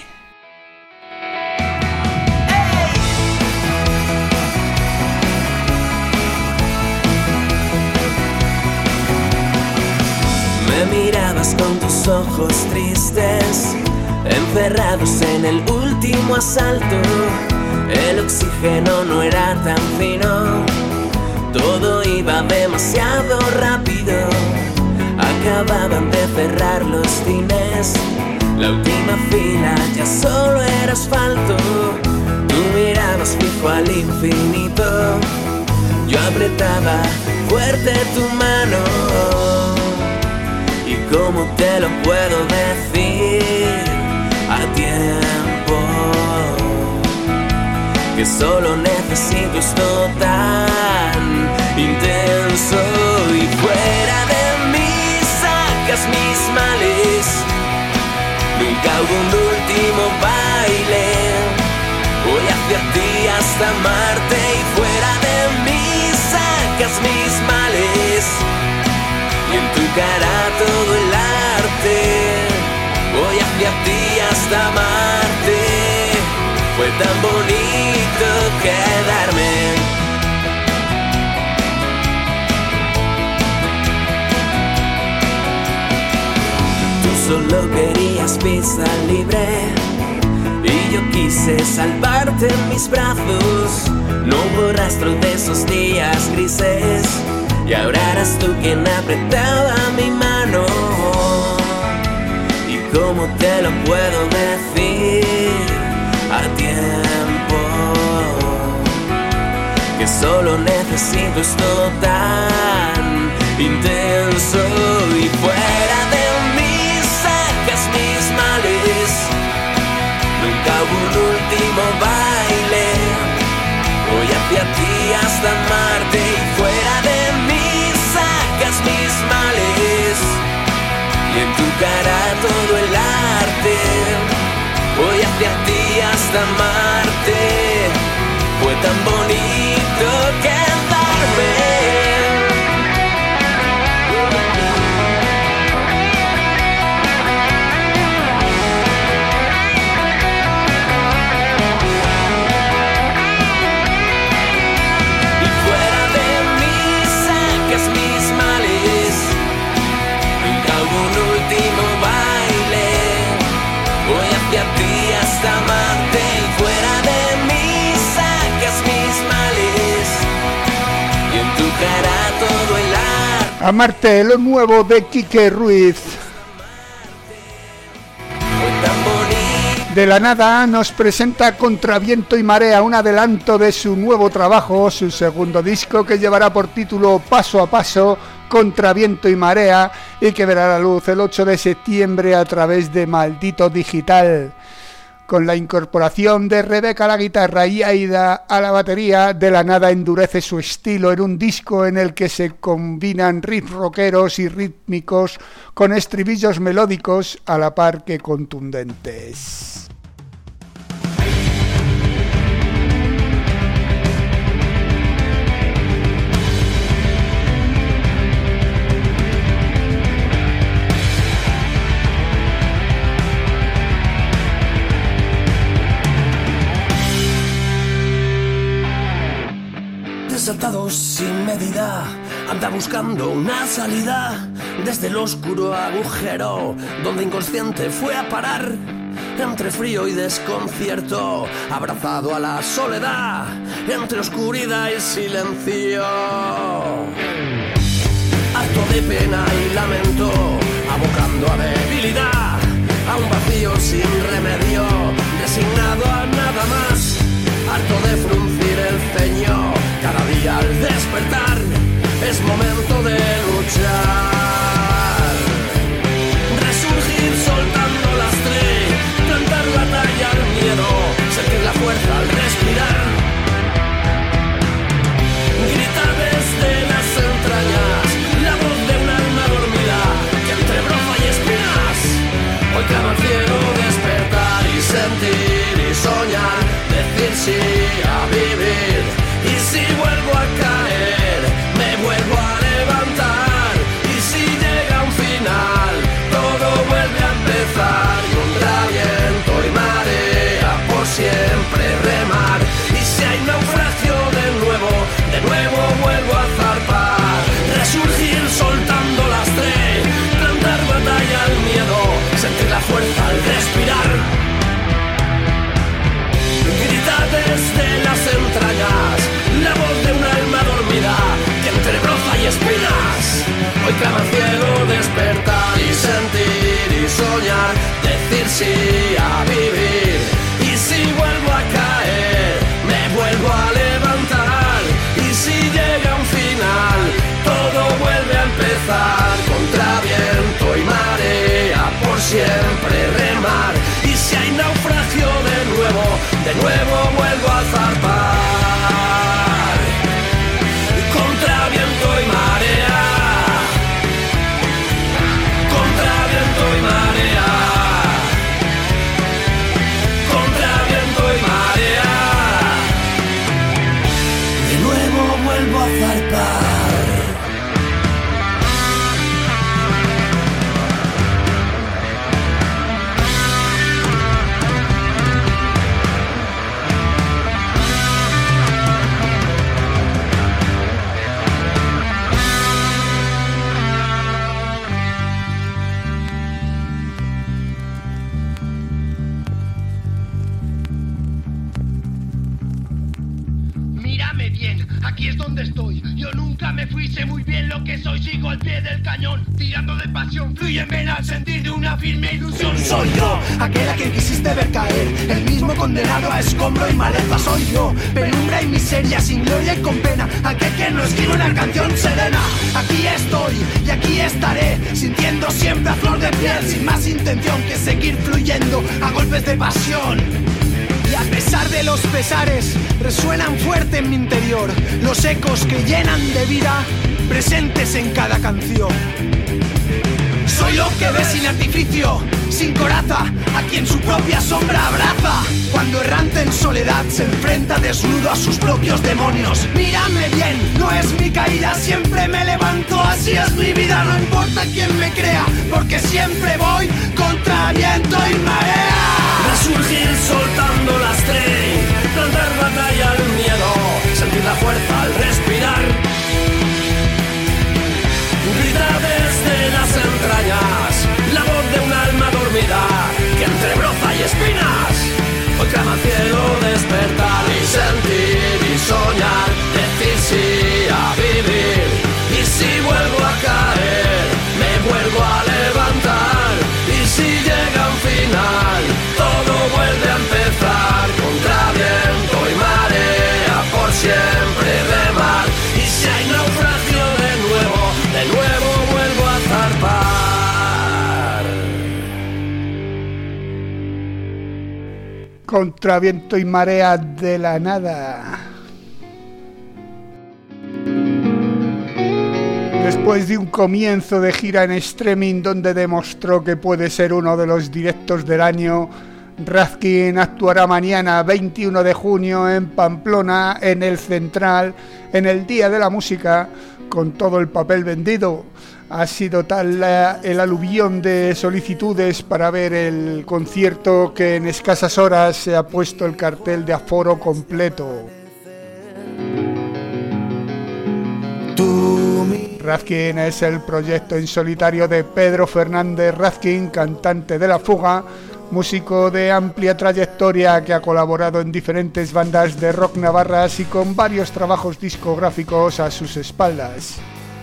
Me mirabas con tus ojos tristes, encerrados en el último asalto. El oxígeno no era tan fino, todo iba demasiado rápido. Acababan de cerrar los cines, la última fila ya solo era asfalto. Tú mirabas fijo al infinito, yo apretaba fuerte tu mano. ¿Y cómo te lo puedo decir a tiempo? Que solo necesito esto tan intenso. Y fuera de mí sacas mis males, nunca hubo un último baile. Voy hacia ti hasta Marte. Y fuera de mí sacas mis males, y en tu cara todo el arte. Voy hacia ti hasta Marte. Fue tan bonito quedarme. Tú solo querías pista libre y yo quise salvarte en mis brazos. No hubo rastro de esos días grises, y ahora eras tú quien apretaba mi mano. ¿Y cómo te lo puedo decir a tiempo? Que solo necesito esto tan intenso. Y fuera de mí sacas mis males, nunca hubo un último baile. Voy hacia ti hasta Marte. Y fuera de mí sacas mis males, y en tu cara todo el arte. Voy hacia ti hasta Marte. Fue tan bonito quedarme. Amarte, lo nuevo de Quique Ruiz. De la nada nos presenta Contra Viento y Marea, un adelanto de su nuevo trabajo, su segundo disco, que llevará por título Paso a Paso, Contra Viento y Marea, y que verá la luz el ocho de septiembre a través de Maldito Digital. Con la incorporación de Rebeca a la guitarra y Aida a la batería, De la nada endurece su estilo en un disco en el que se combinan riffs rockeros y rítmicos con estribillos melódicos a la par que contundentes. Desatados sin medida, anda buscando una salida desde el oscuro agujero donde inconsciente fue a parar. Entre frío y desconcierto, abrazado a la soledad, entre oscuridad y silencio. Harto de pena y lamento, abocando a debilidad, a un vacío sin remedio, resignado a nada más. Harto de fruncir el ceño, cada día al despertar es momento de luchar. Resurgir soltando lastre, plantar la talla al miedo, sentir la fuerza al respirar. Gritar desde las entrañas la voz de un alma dormida que entre brofa y espinas Hoy clama al cielo despertar y sentir y soñar, decir sí a vivir. Y si vuelvo a caer, me vuelvo a levantar. Y si llega un final, todo vuelve a empezar. Contra viento y marea, por siempre remar. Y si hay naufragio de nuevo, de nuevo vuelvo a zarpar. Contra viento y marea, contra viento y marea, contra viento y marea, de nuevo vuelvo a zarpar. Aquí es donde estoy, yo nunca me fui, sé muy bien lo que soy, sigo al pie del cañón, tirando de pasión, fluye en vena al sentir de una firme ilusión. Soy yo, aquel a quien quisiste ver caer, el mismo condenado a escombro y maleza. Soy yo, penumbra y miseria, sin gloria y con pena, aquel que no escribe una canción serena. Aquí estoy y aquí estaré, sintiendo siempre a flor de piel, sin más intención que seguir fluyendo a golpes de pasión. Y a pesar de los pesares, resuenan fuerte en mi interior los ecos que llenan de vida, presentes en cada canción. Soy lo que ves sin artificio, sin coraza, a quien su propia sombra abraza. Cuando errante en soledad se enfrenta desnudo a sus propios demonios. Mírame bien, no es mi caída, siempre me levanto, así es mi vida. No importa quién me crea, porque siempre voy contra viento y marea. Resurgir soltando las tres, plantar batalla al miedo, sentir la fuerza al respirar. Gritar desde las entrañas, la voz de un alma dormida que entre broza y espinas. Hoy clama al cielo despertar y sentir y soñar, decir sí a vivir. Y si vuelvo a caer, me vuelvo a levantar. Y si llega un final, todo vuelve a empezar. Contra viento y marea, por siempre remar. Y si hay naufragio de nuevo, de nuevo vuelvo a zarpar. Contra viento y marea de la nada. Después de un comienzo de gira en streaming donde demostró que puede ser uno de los directos del año, Razkin actuará mañana veintiuno de junio en Pamplona, en el Central, en el Día de la Música, con todo el papel vendido. Ha sido tal la, el aluvión de solicitudes para ver el concierto que en escasas horas se ha puesto el cartel de aforo completo. Razkin es el proyecto en solitario de Pedro Fernández Razkin, cantante de La Fuga, músico de amplia trayectoria que ha colaborado en diferentes bandas de rock navarras y con varios trabajos discográficos a sus espaldas.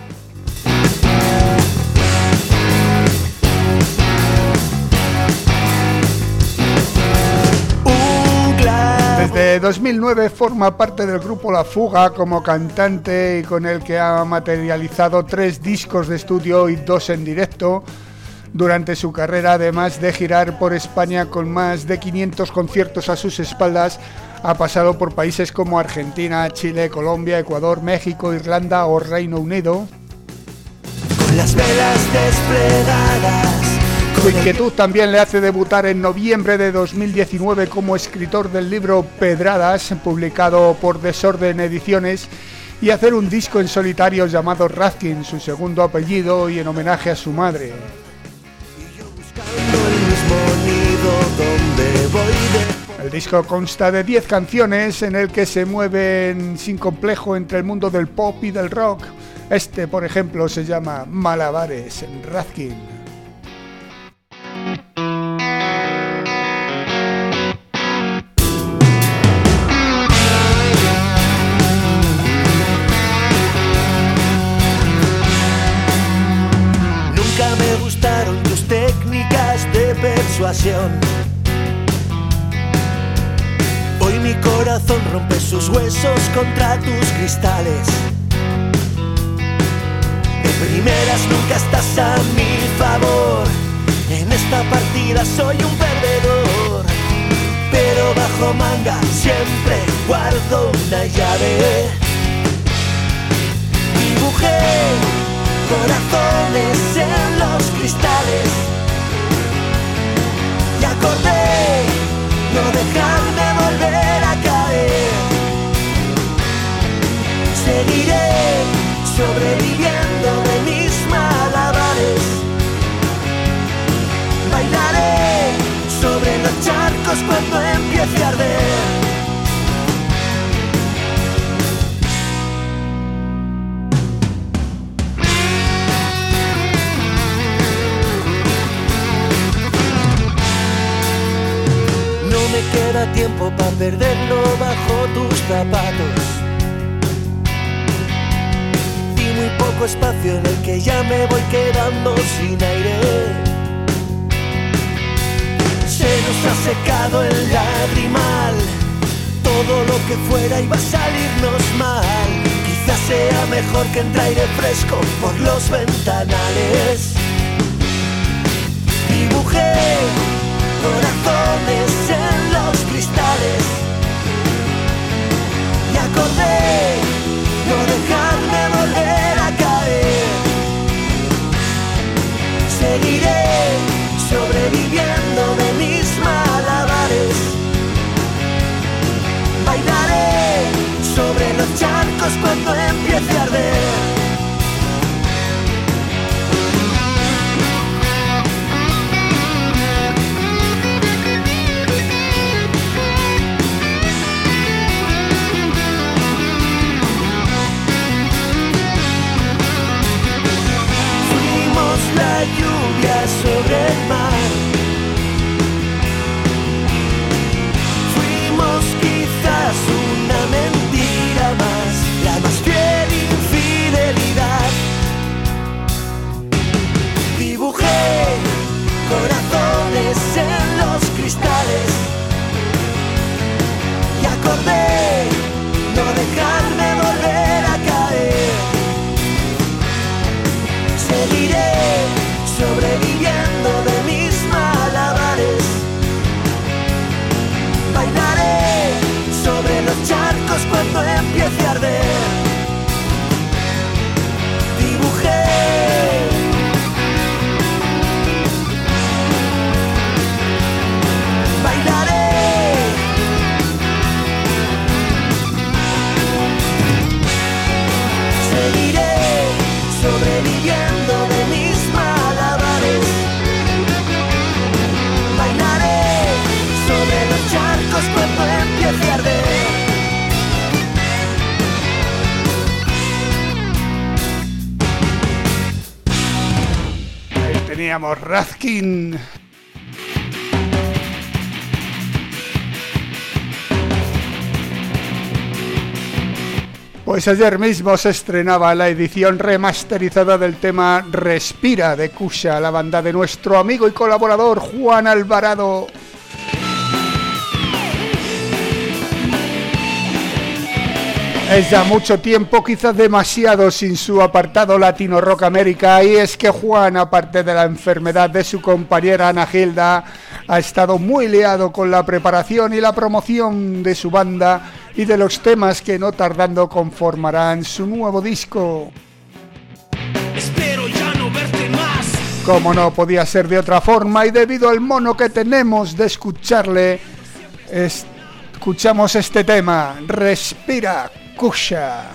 Desde dos mil nueve forma parte del grupo La Fuga como cantante y con el que ha materializado tres discos de estudio y dos en directo. Durante su carrera, además de girar por España con más de quinientos conciertos a sus espaldas, ha pasado por países como Argentina, Chile, Colombia, Ecuador, México, Irlanda o Reino Unido. Con las velas desplegadas. Su inquietud también le hace debutar en noviembre de dos mil diecinueve como escritor del libro Pedradas, publicado por Desorden Ediciones, y hacer un disco en solitario llamado Razkin, su segundo apellido, y en homenaje a su madre. El disco consta de diez canciones en el que se mueven sin complejo entre el mundo del pop y del rock. Este, por ejemplo, se llama Malabares en Razkin. persuasión. Hoy mi corazón rompe sus huesos contra tus cristales. De primeras nunca estás a mi favor. En esta partida soy un perdedor. Pero bajo manga siempre guardo una llave. Dibujé corazones en los cristales y acordé no dejarme volver a caer. Seguiré sobreviviendo de mis malabares. Bailaré sobre los charcos cuando empiece a arder. Queda tiempo para perderlo bajo tus zapatos. Y muy poco espacio en el que ya me voy quedando sin aire. Se nos ha secado el lagrimal. Todo lo que fuera iba a salirnos mal. Quizás sea mejor que entre aire fresco por los ventanales. Dibujé corazones en los cristales y acordé no dejarme volver a caer. Seguiré sobreviviendo de mis malabares. Bailaré sobre los charcos cuando empiece a arder. La lluvia sobre el mar. Fuimos quizás una mentira más, la más fiel infidelidad. Dibujé corazones en los cristales y acordé no dejarme volver a caer. Seguiré sobreviviendo de mis malabares. Bailaré sobre los charcos cuando empiece a arder. Dibujé bailaré seguiré sobreviviendo de mis malabares. Bailaré sobre los charcos cuando empiece a arder. Ahí teníamos Razkin. Pues ayer mismo se estrenaba la edición remasterizada del tema Respira de Kusha, la banda de nuestro amigo y colaborador Juan Alvarado. Es ya mucho tiempo, quizás demasiado, sin su apartado Latino Rock América, y es que Juan, aparte de la enfermedad de su compañera Ana Gilda, ha estado muy liado con la preparación y la promoción de su banda y de los temas que no tardando conformarán su nuevo disco. Espero ya no verte más. Como no podía ser de otra forma, y debido al mono que tenemos de escucharle, escuchamos este tema, Respira, Kusha.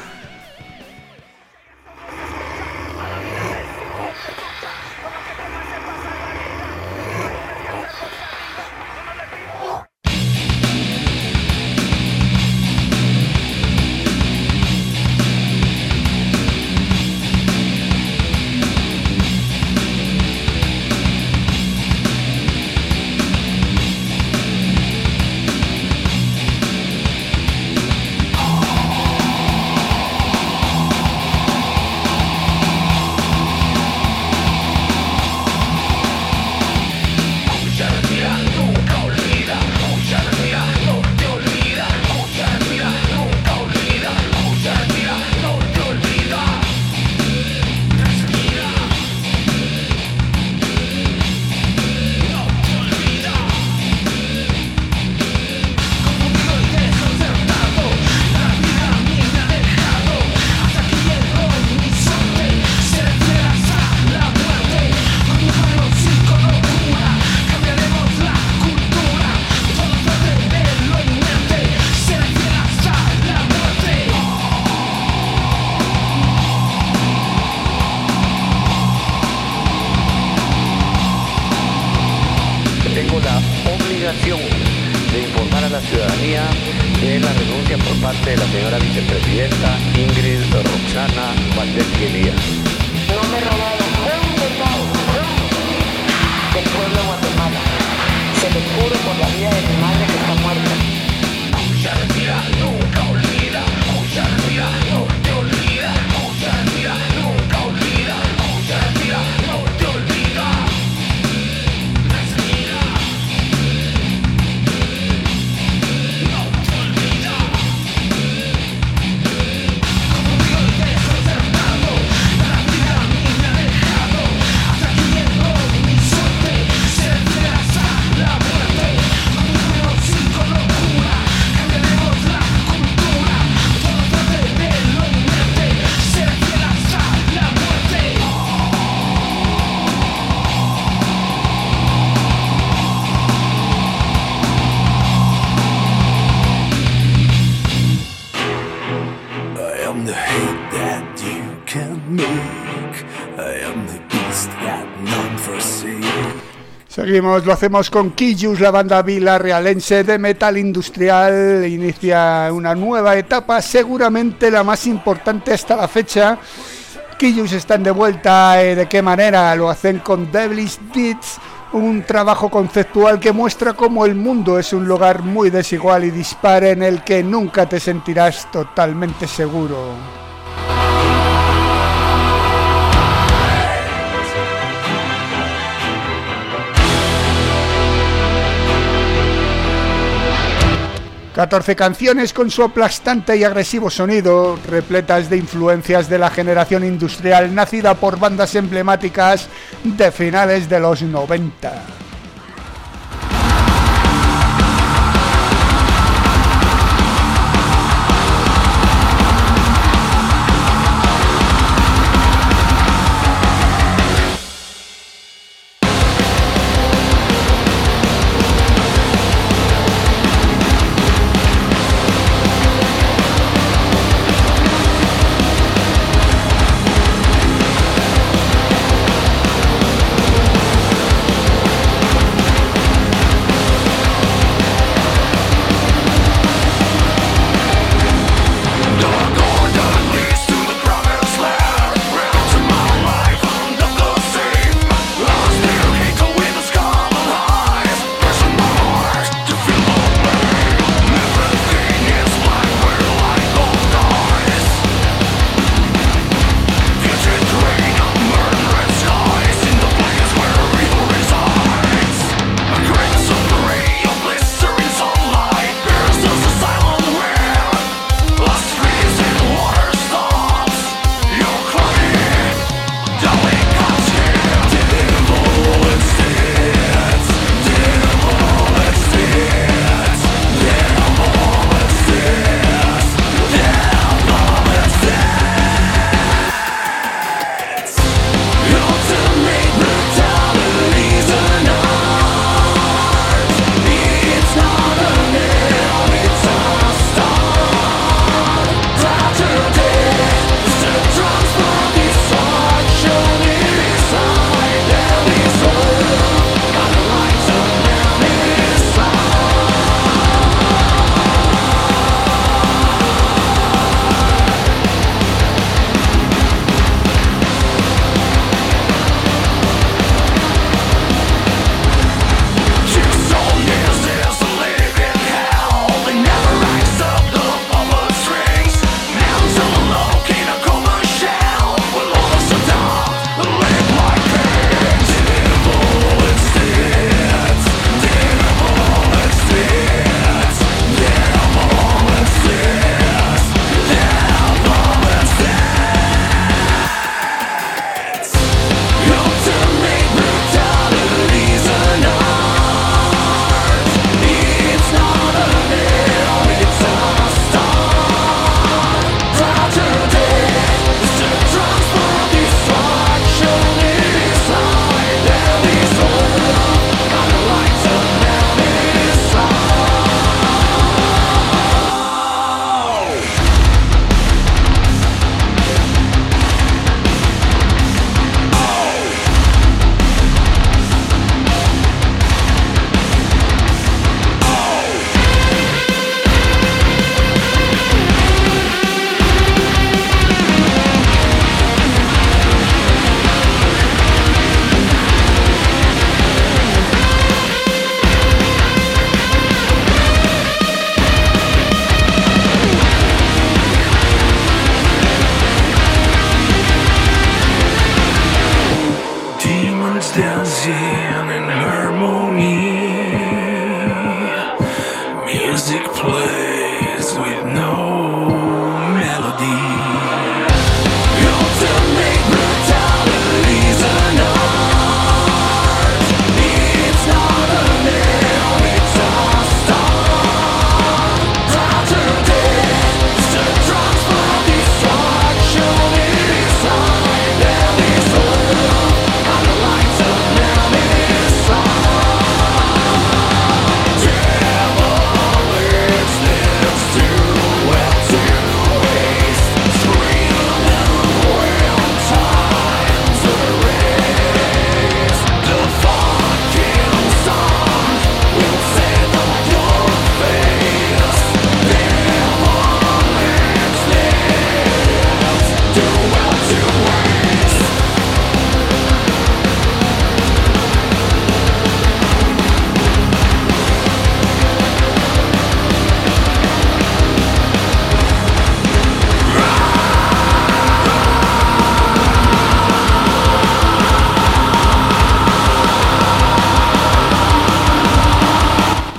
obligación de informar a la ciudadanía de la renuncia por parte de la señora vicepresidenta Ingrid Roxana Valdés Elías. No me robaron un centavo del pueblo de Guatemala. Se lo juro por la vida de mi madre que está muerta. Mucha mentira, nunca olvida. Mucha mentira, no te olvida. Mucha mentira, nunca olvida. Mucha mentira, no te olvida. Respira. No te olvida. Como digo, te he conservado. La vida a mí me ha dejado. Hasta que llegó mi suerte. Se retrasa la muerte. Número cinco, locura. Cambiaremos la cultura. Todo parte de lo inerte. Se refiere hasta la muerte. I am the hate that you can make. I am the beast that none foresee. Seguimos, lo hacemos con Quillus, la banda vilarrealense de metal industrial. Inicia una nueva etapa, seguramente la más importante hasta la fecha. Quillus están de vuelta, eh, ¿de qué manera? Lo hacen con Devilish Deeds, un trabajo conceptual que muestra cómo el mundo es un lugar muy desigual y dispar en el que nunca te sentirás totalmente seguro. catorce canciones con su aplastante y agresivo sonido, repletas de influencias de la generación industrial nacida por bandas emblemáticas de finales de los noventa.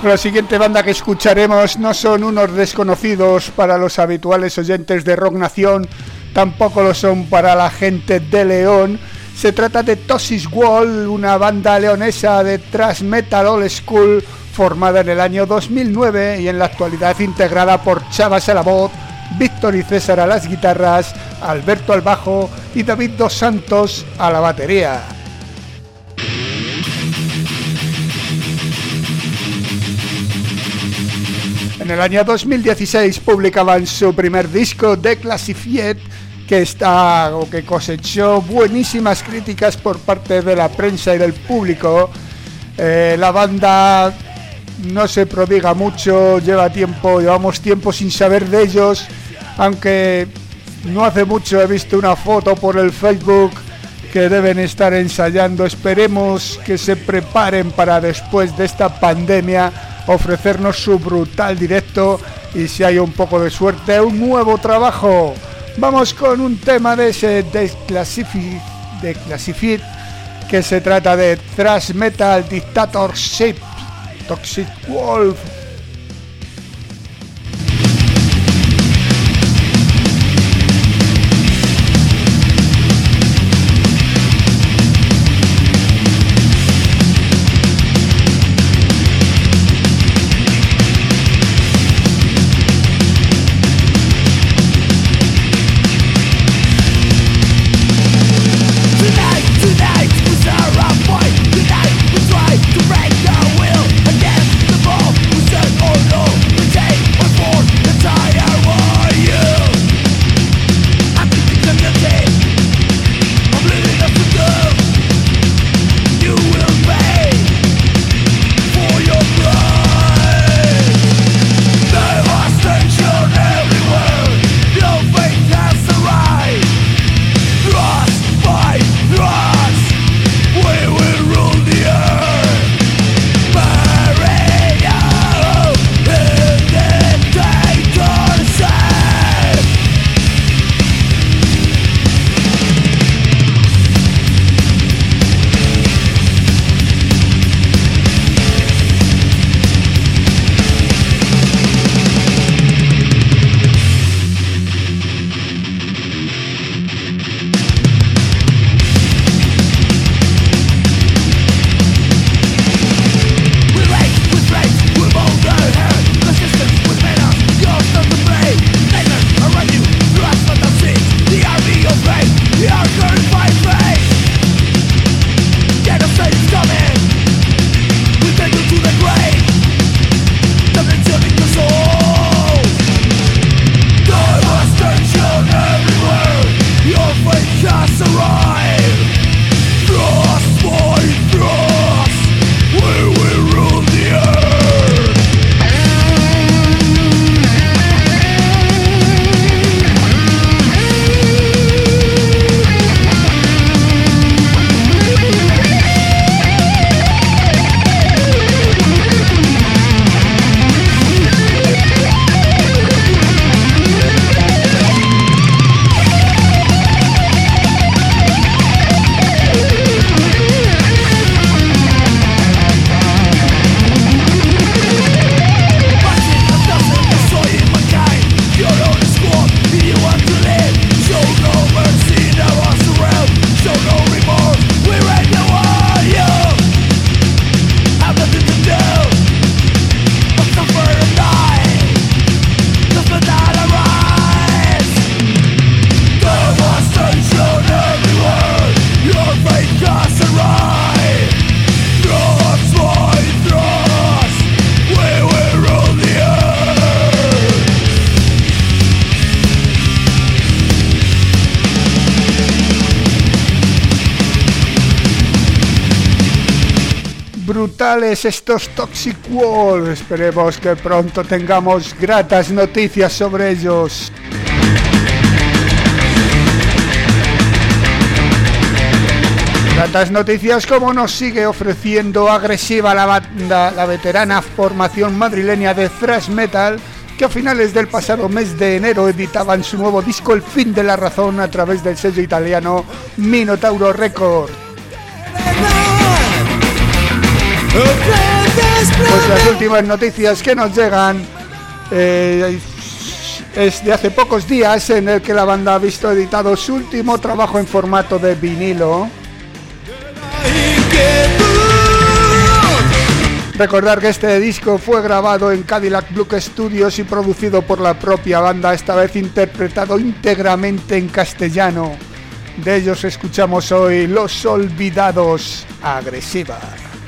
La siguiente banda que escucharemos no son unos desconocidos para los habituales oyentes de Rock Nación, tampoco lo son para la gente de León. Se trata de Toxic Wall, una banda leonesa de thrash metal old school formada en el año dos mil nueve y en la actualidad integrada por Chavas a la voz, Víctor y César a las guitarras, Alberto al bajo y David Dos Santos a la batería. En el año dos mil dieciséis publicaban su primer disco, Declassified, que está o que cosechó buenísimas críticas por parte de la prensa y del público. Eh, la banda no se prodiga mucho, lleva tiempo, llevamos tiempo sin saber de ellos, aunque no hace mucho he visto una foto por el Facebook que deben estar ensayando. Esperemos que se preparen para después de esta pandemia ofrecernos su brutal directo y, si hay un poco de suerte, un nuevo trabajo. Vamos con un tema de ese Declassified, Declassified, que se trata de thrash metal dictatorship, Toxic Wolf. Brutales estos Toxic Wolf, esperemos que pronto tengamos gratas noticias sobre ellos. Gratas noticias como nos sigue ofreciendo agresiva la banda, la veterana formación madrileña de thrash metal, que a finales del pasado mes de enero editaban su nuevo disco El fin de la razón a través del sello italiano Minotauro Records. Okay. Pues las últimas noticias que nos llegan eh, es de hace pocos días, en el que la banda ha visto editado su último trabajo en formato de vinilo. Recordar que este disco fue grabado en Cadillac Blue Studios y producido por la propia banda, esta vez interpretado íntegramente en castellano. De ellos escuchamos hoy Los Olvidados, Agresiva.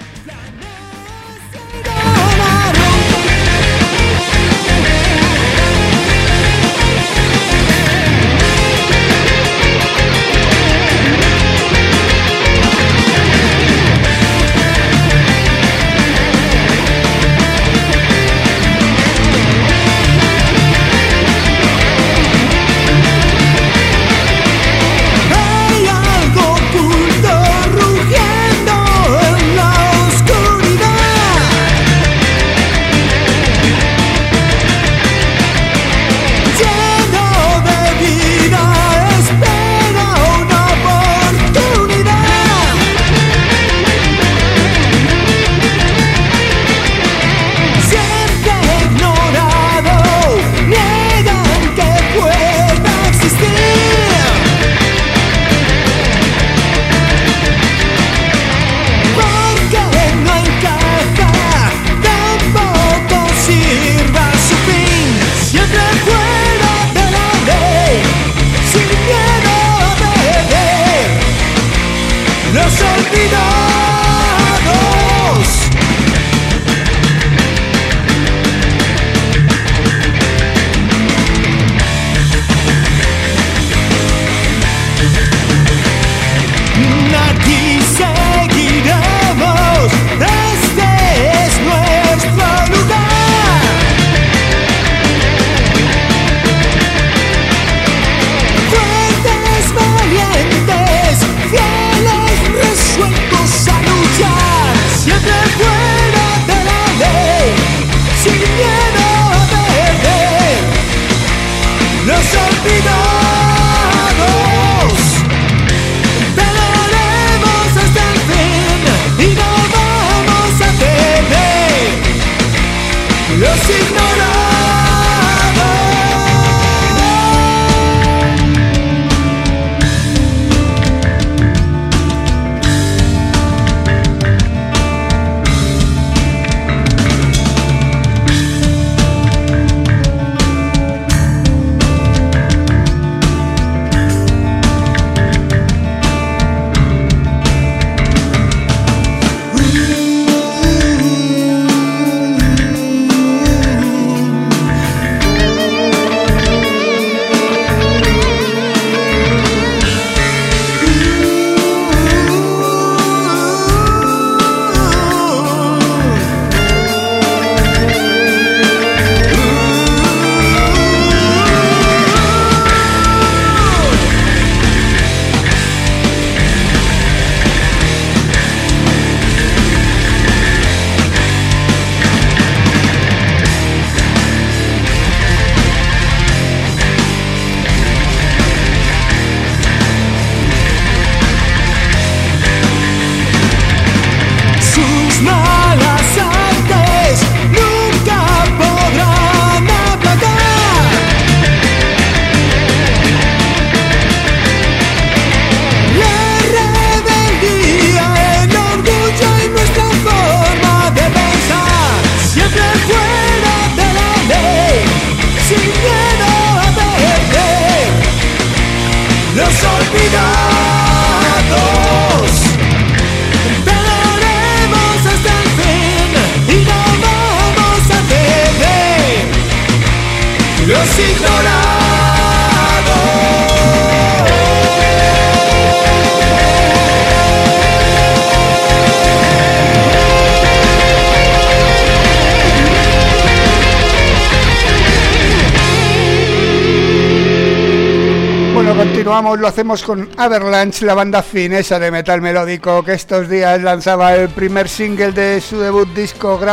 Continuamos, lo hacemos con Avalanche, la banda finesa de metal melódico que estos días lanzaba el primer single de su debut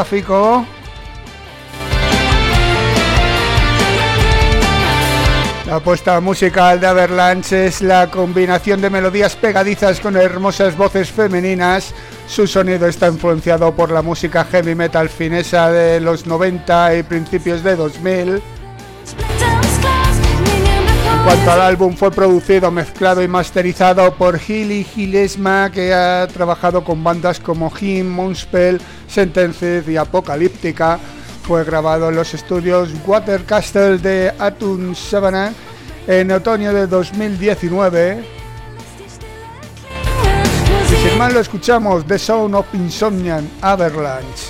discográfico. La La apuesta musical de Avalanche es la combinación de melodías pegadizas con hermosas voces femeninas. Su sonido está influenciado por la música heavy metal finesa de los noventa y principios de dos mil. En cuanto al álbum, fue producido, mezclado y masterizado por Hilly Gillesma, que ha trabajado con bandas como Him, Moonspell, Sentenced y Apocalíptica. Fue grabado en los estudios Watercastle de Atun Savannah en otoño de dos mil diecinueve. Y sin más lo escuchamos, The Sound of Insomnian, Avalanche.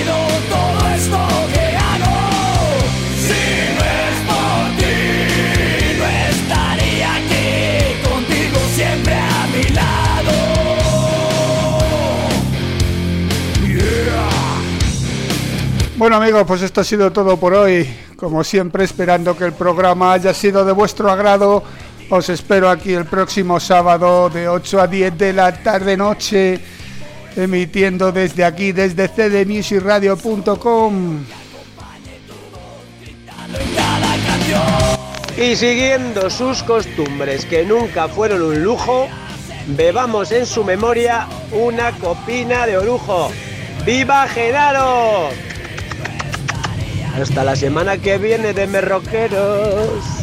Todo esto que hago, si no es por ti. Bueno amigos, pues esto ha sido todo por hoy. Como siempre, esperando que el programa haya sido de vuestro agrado, os espero aquí el próximo sábado de ocho a diez de la tarde-noche, emitiendo desde aquí, desde c d music radio punto com. Y siguiendo sus costumbres, que nunca fueron un lujo, bebamos en su memoria una copina de orujo. ¡Viva Genaro! Hasta la semana que viene de Merroqueros.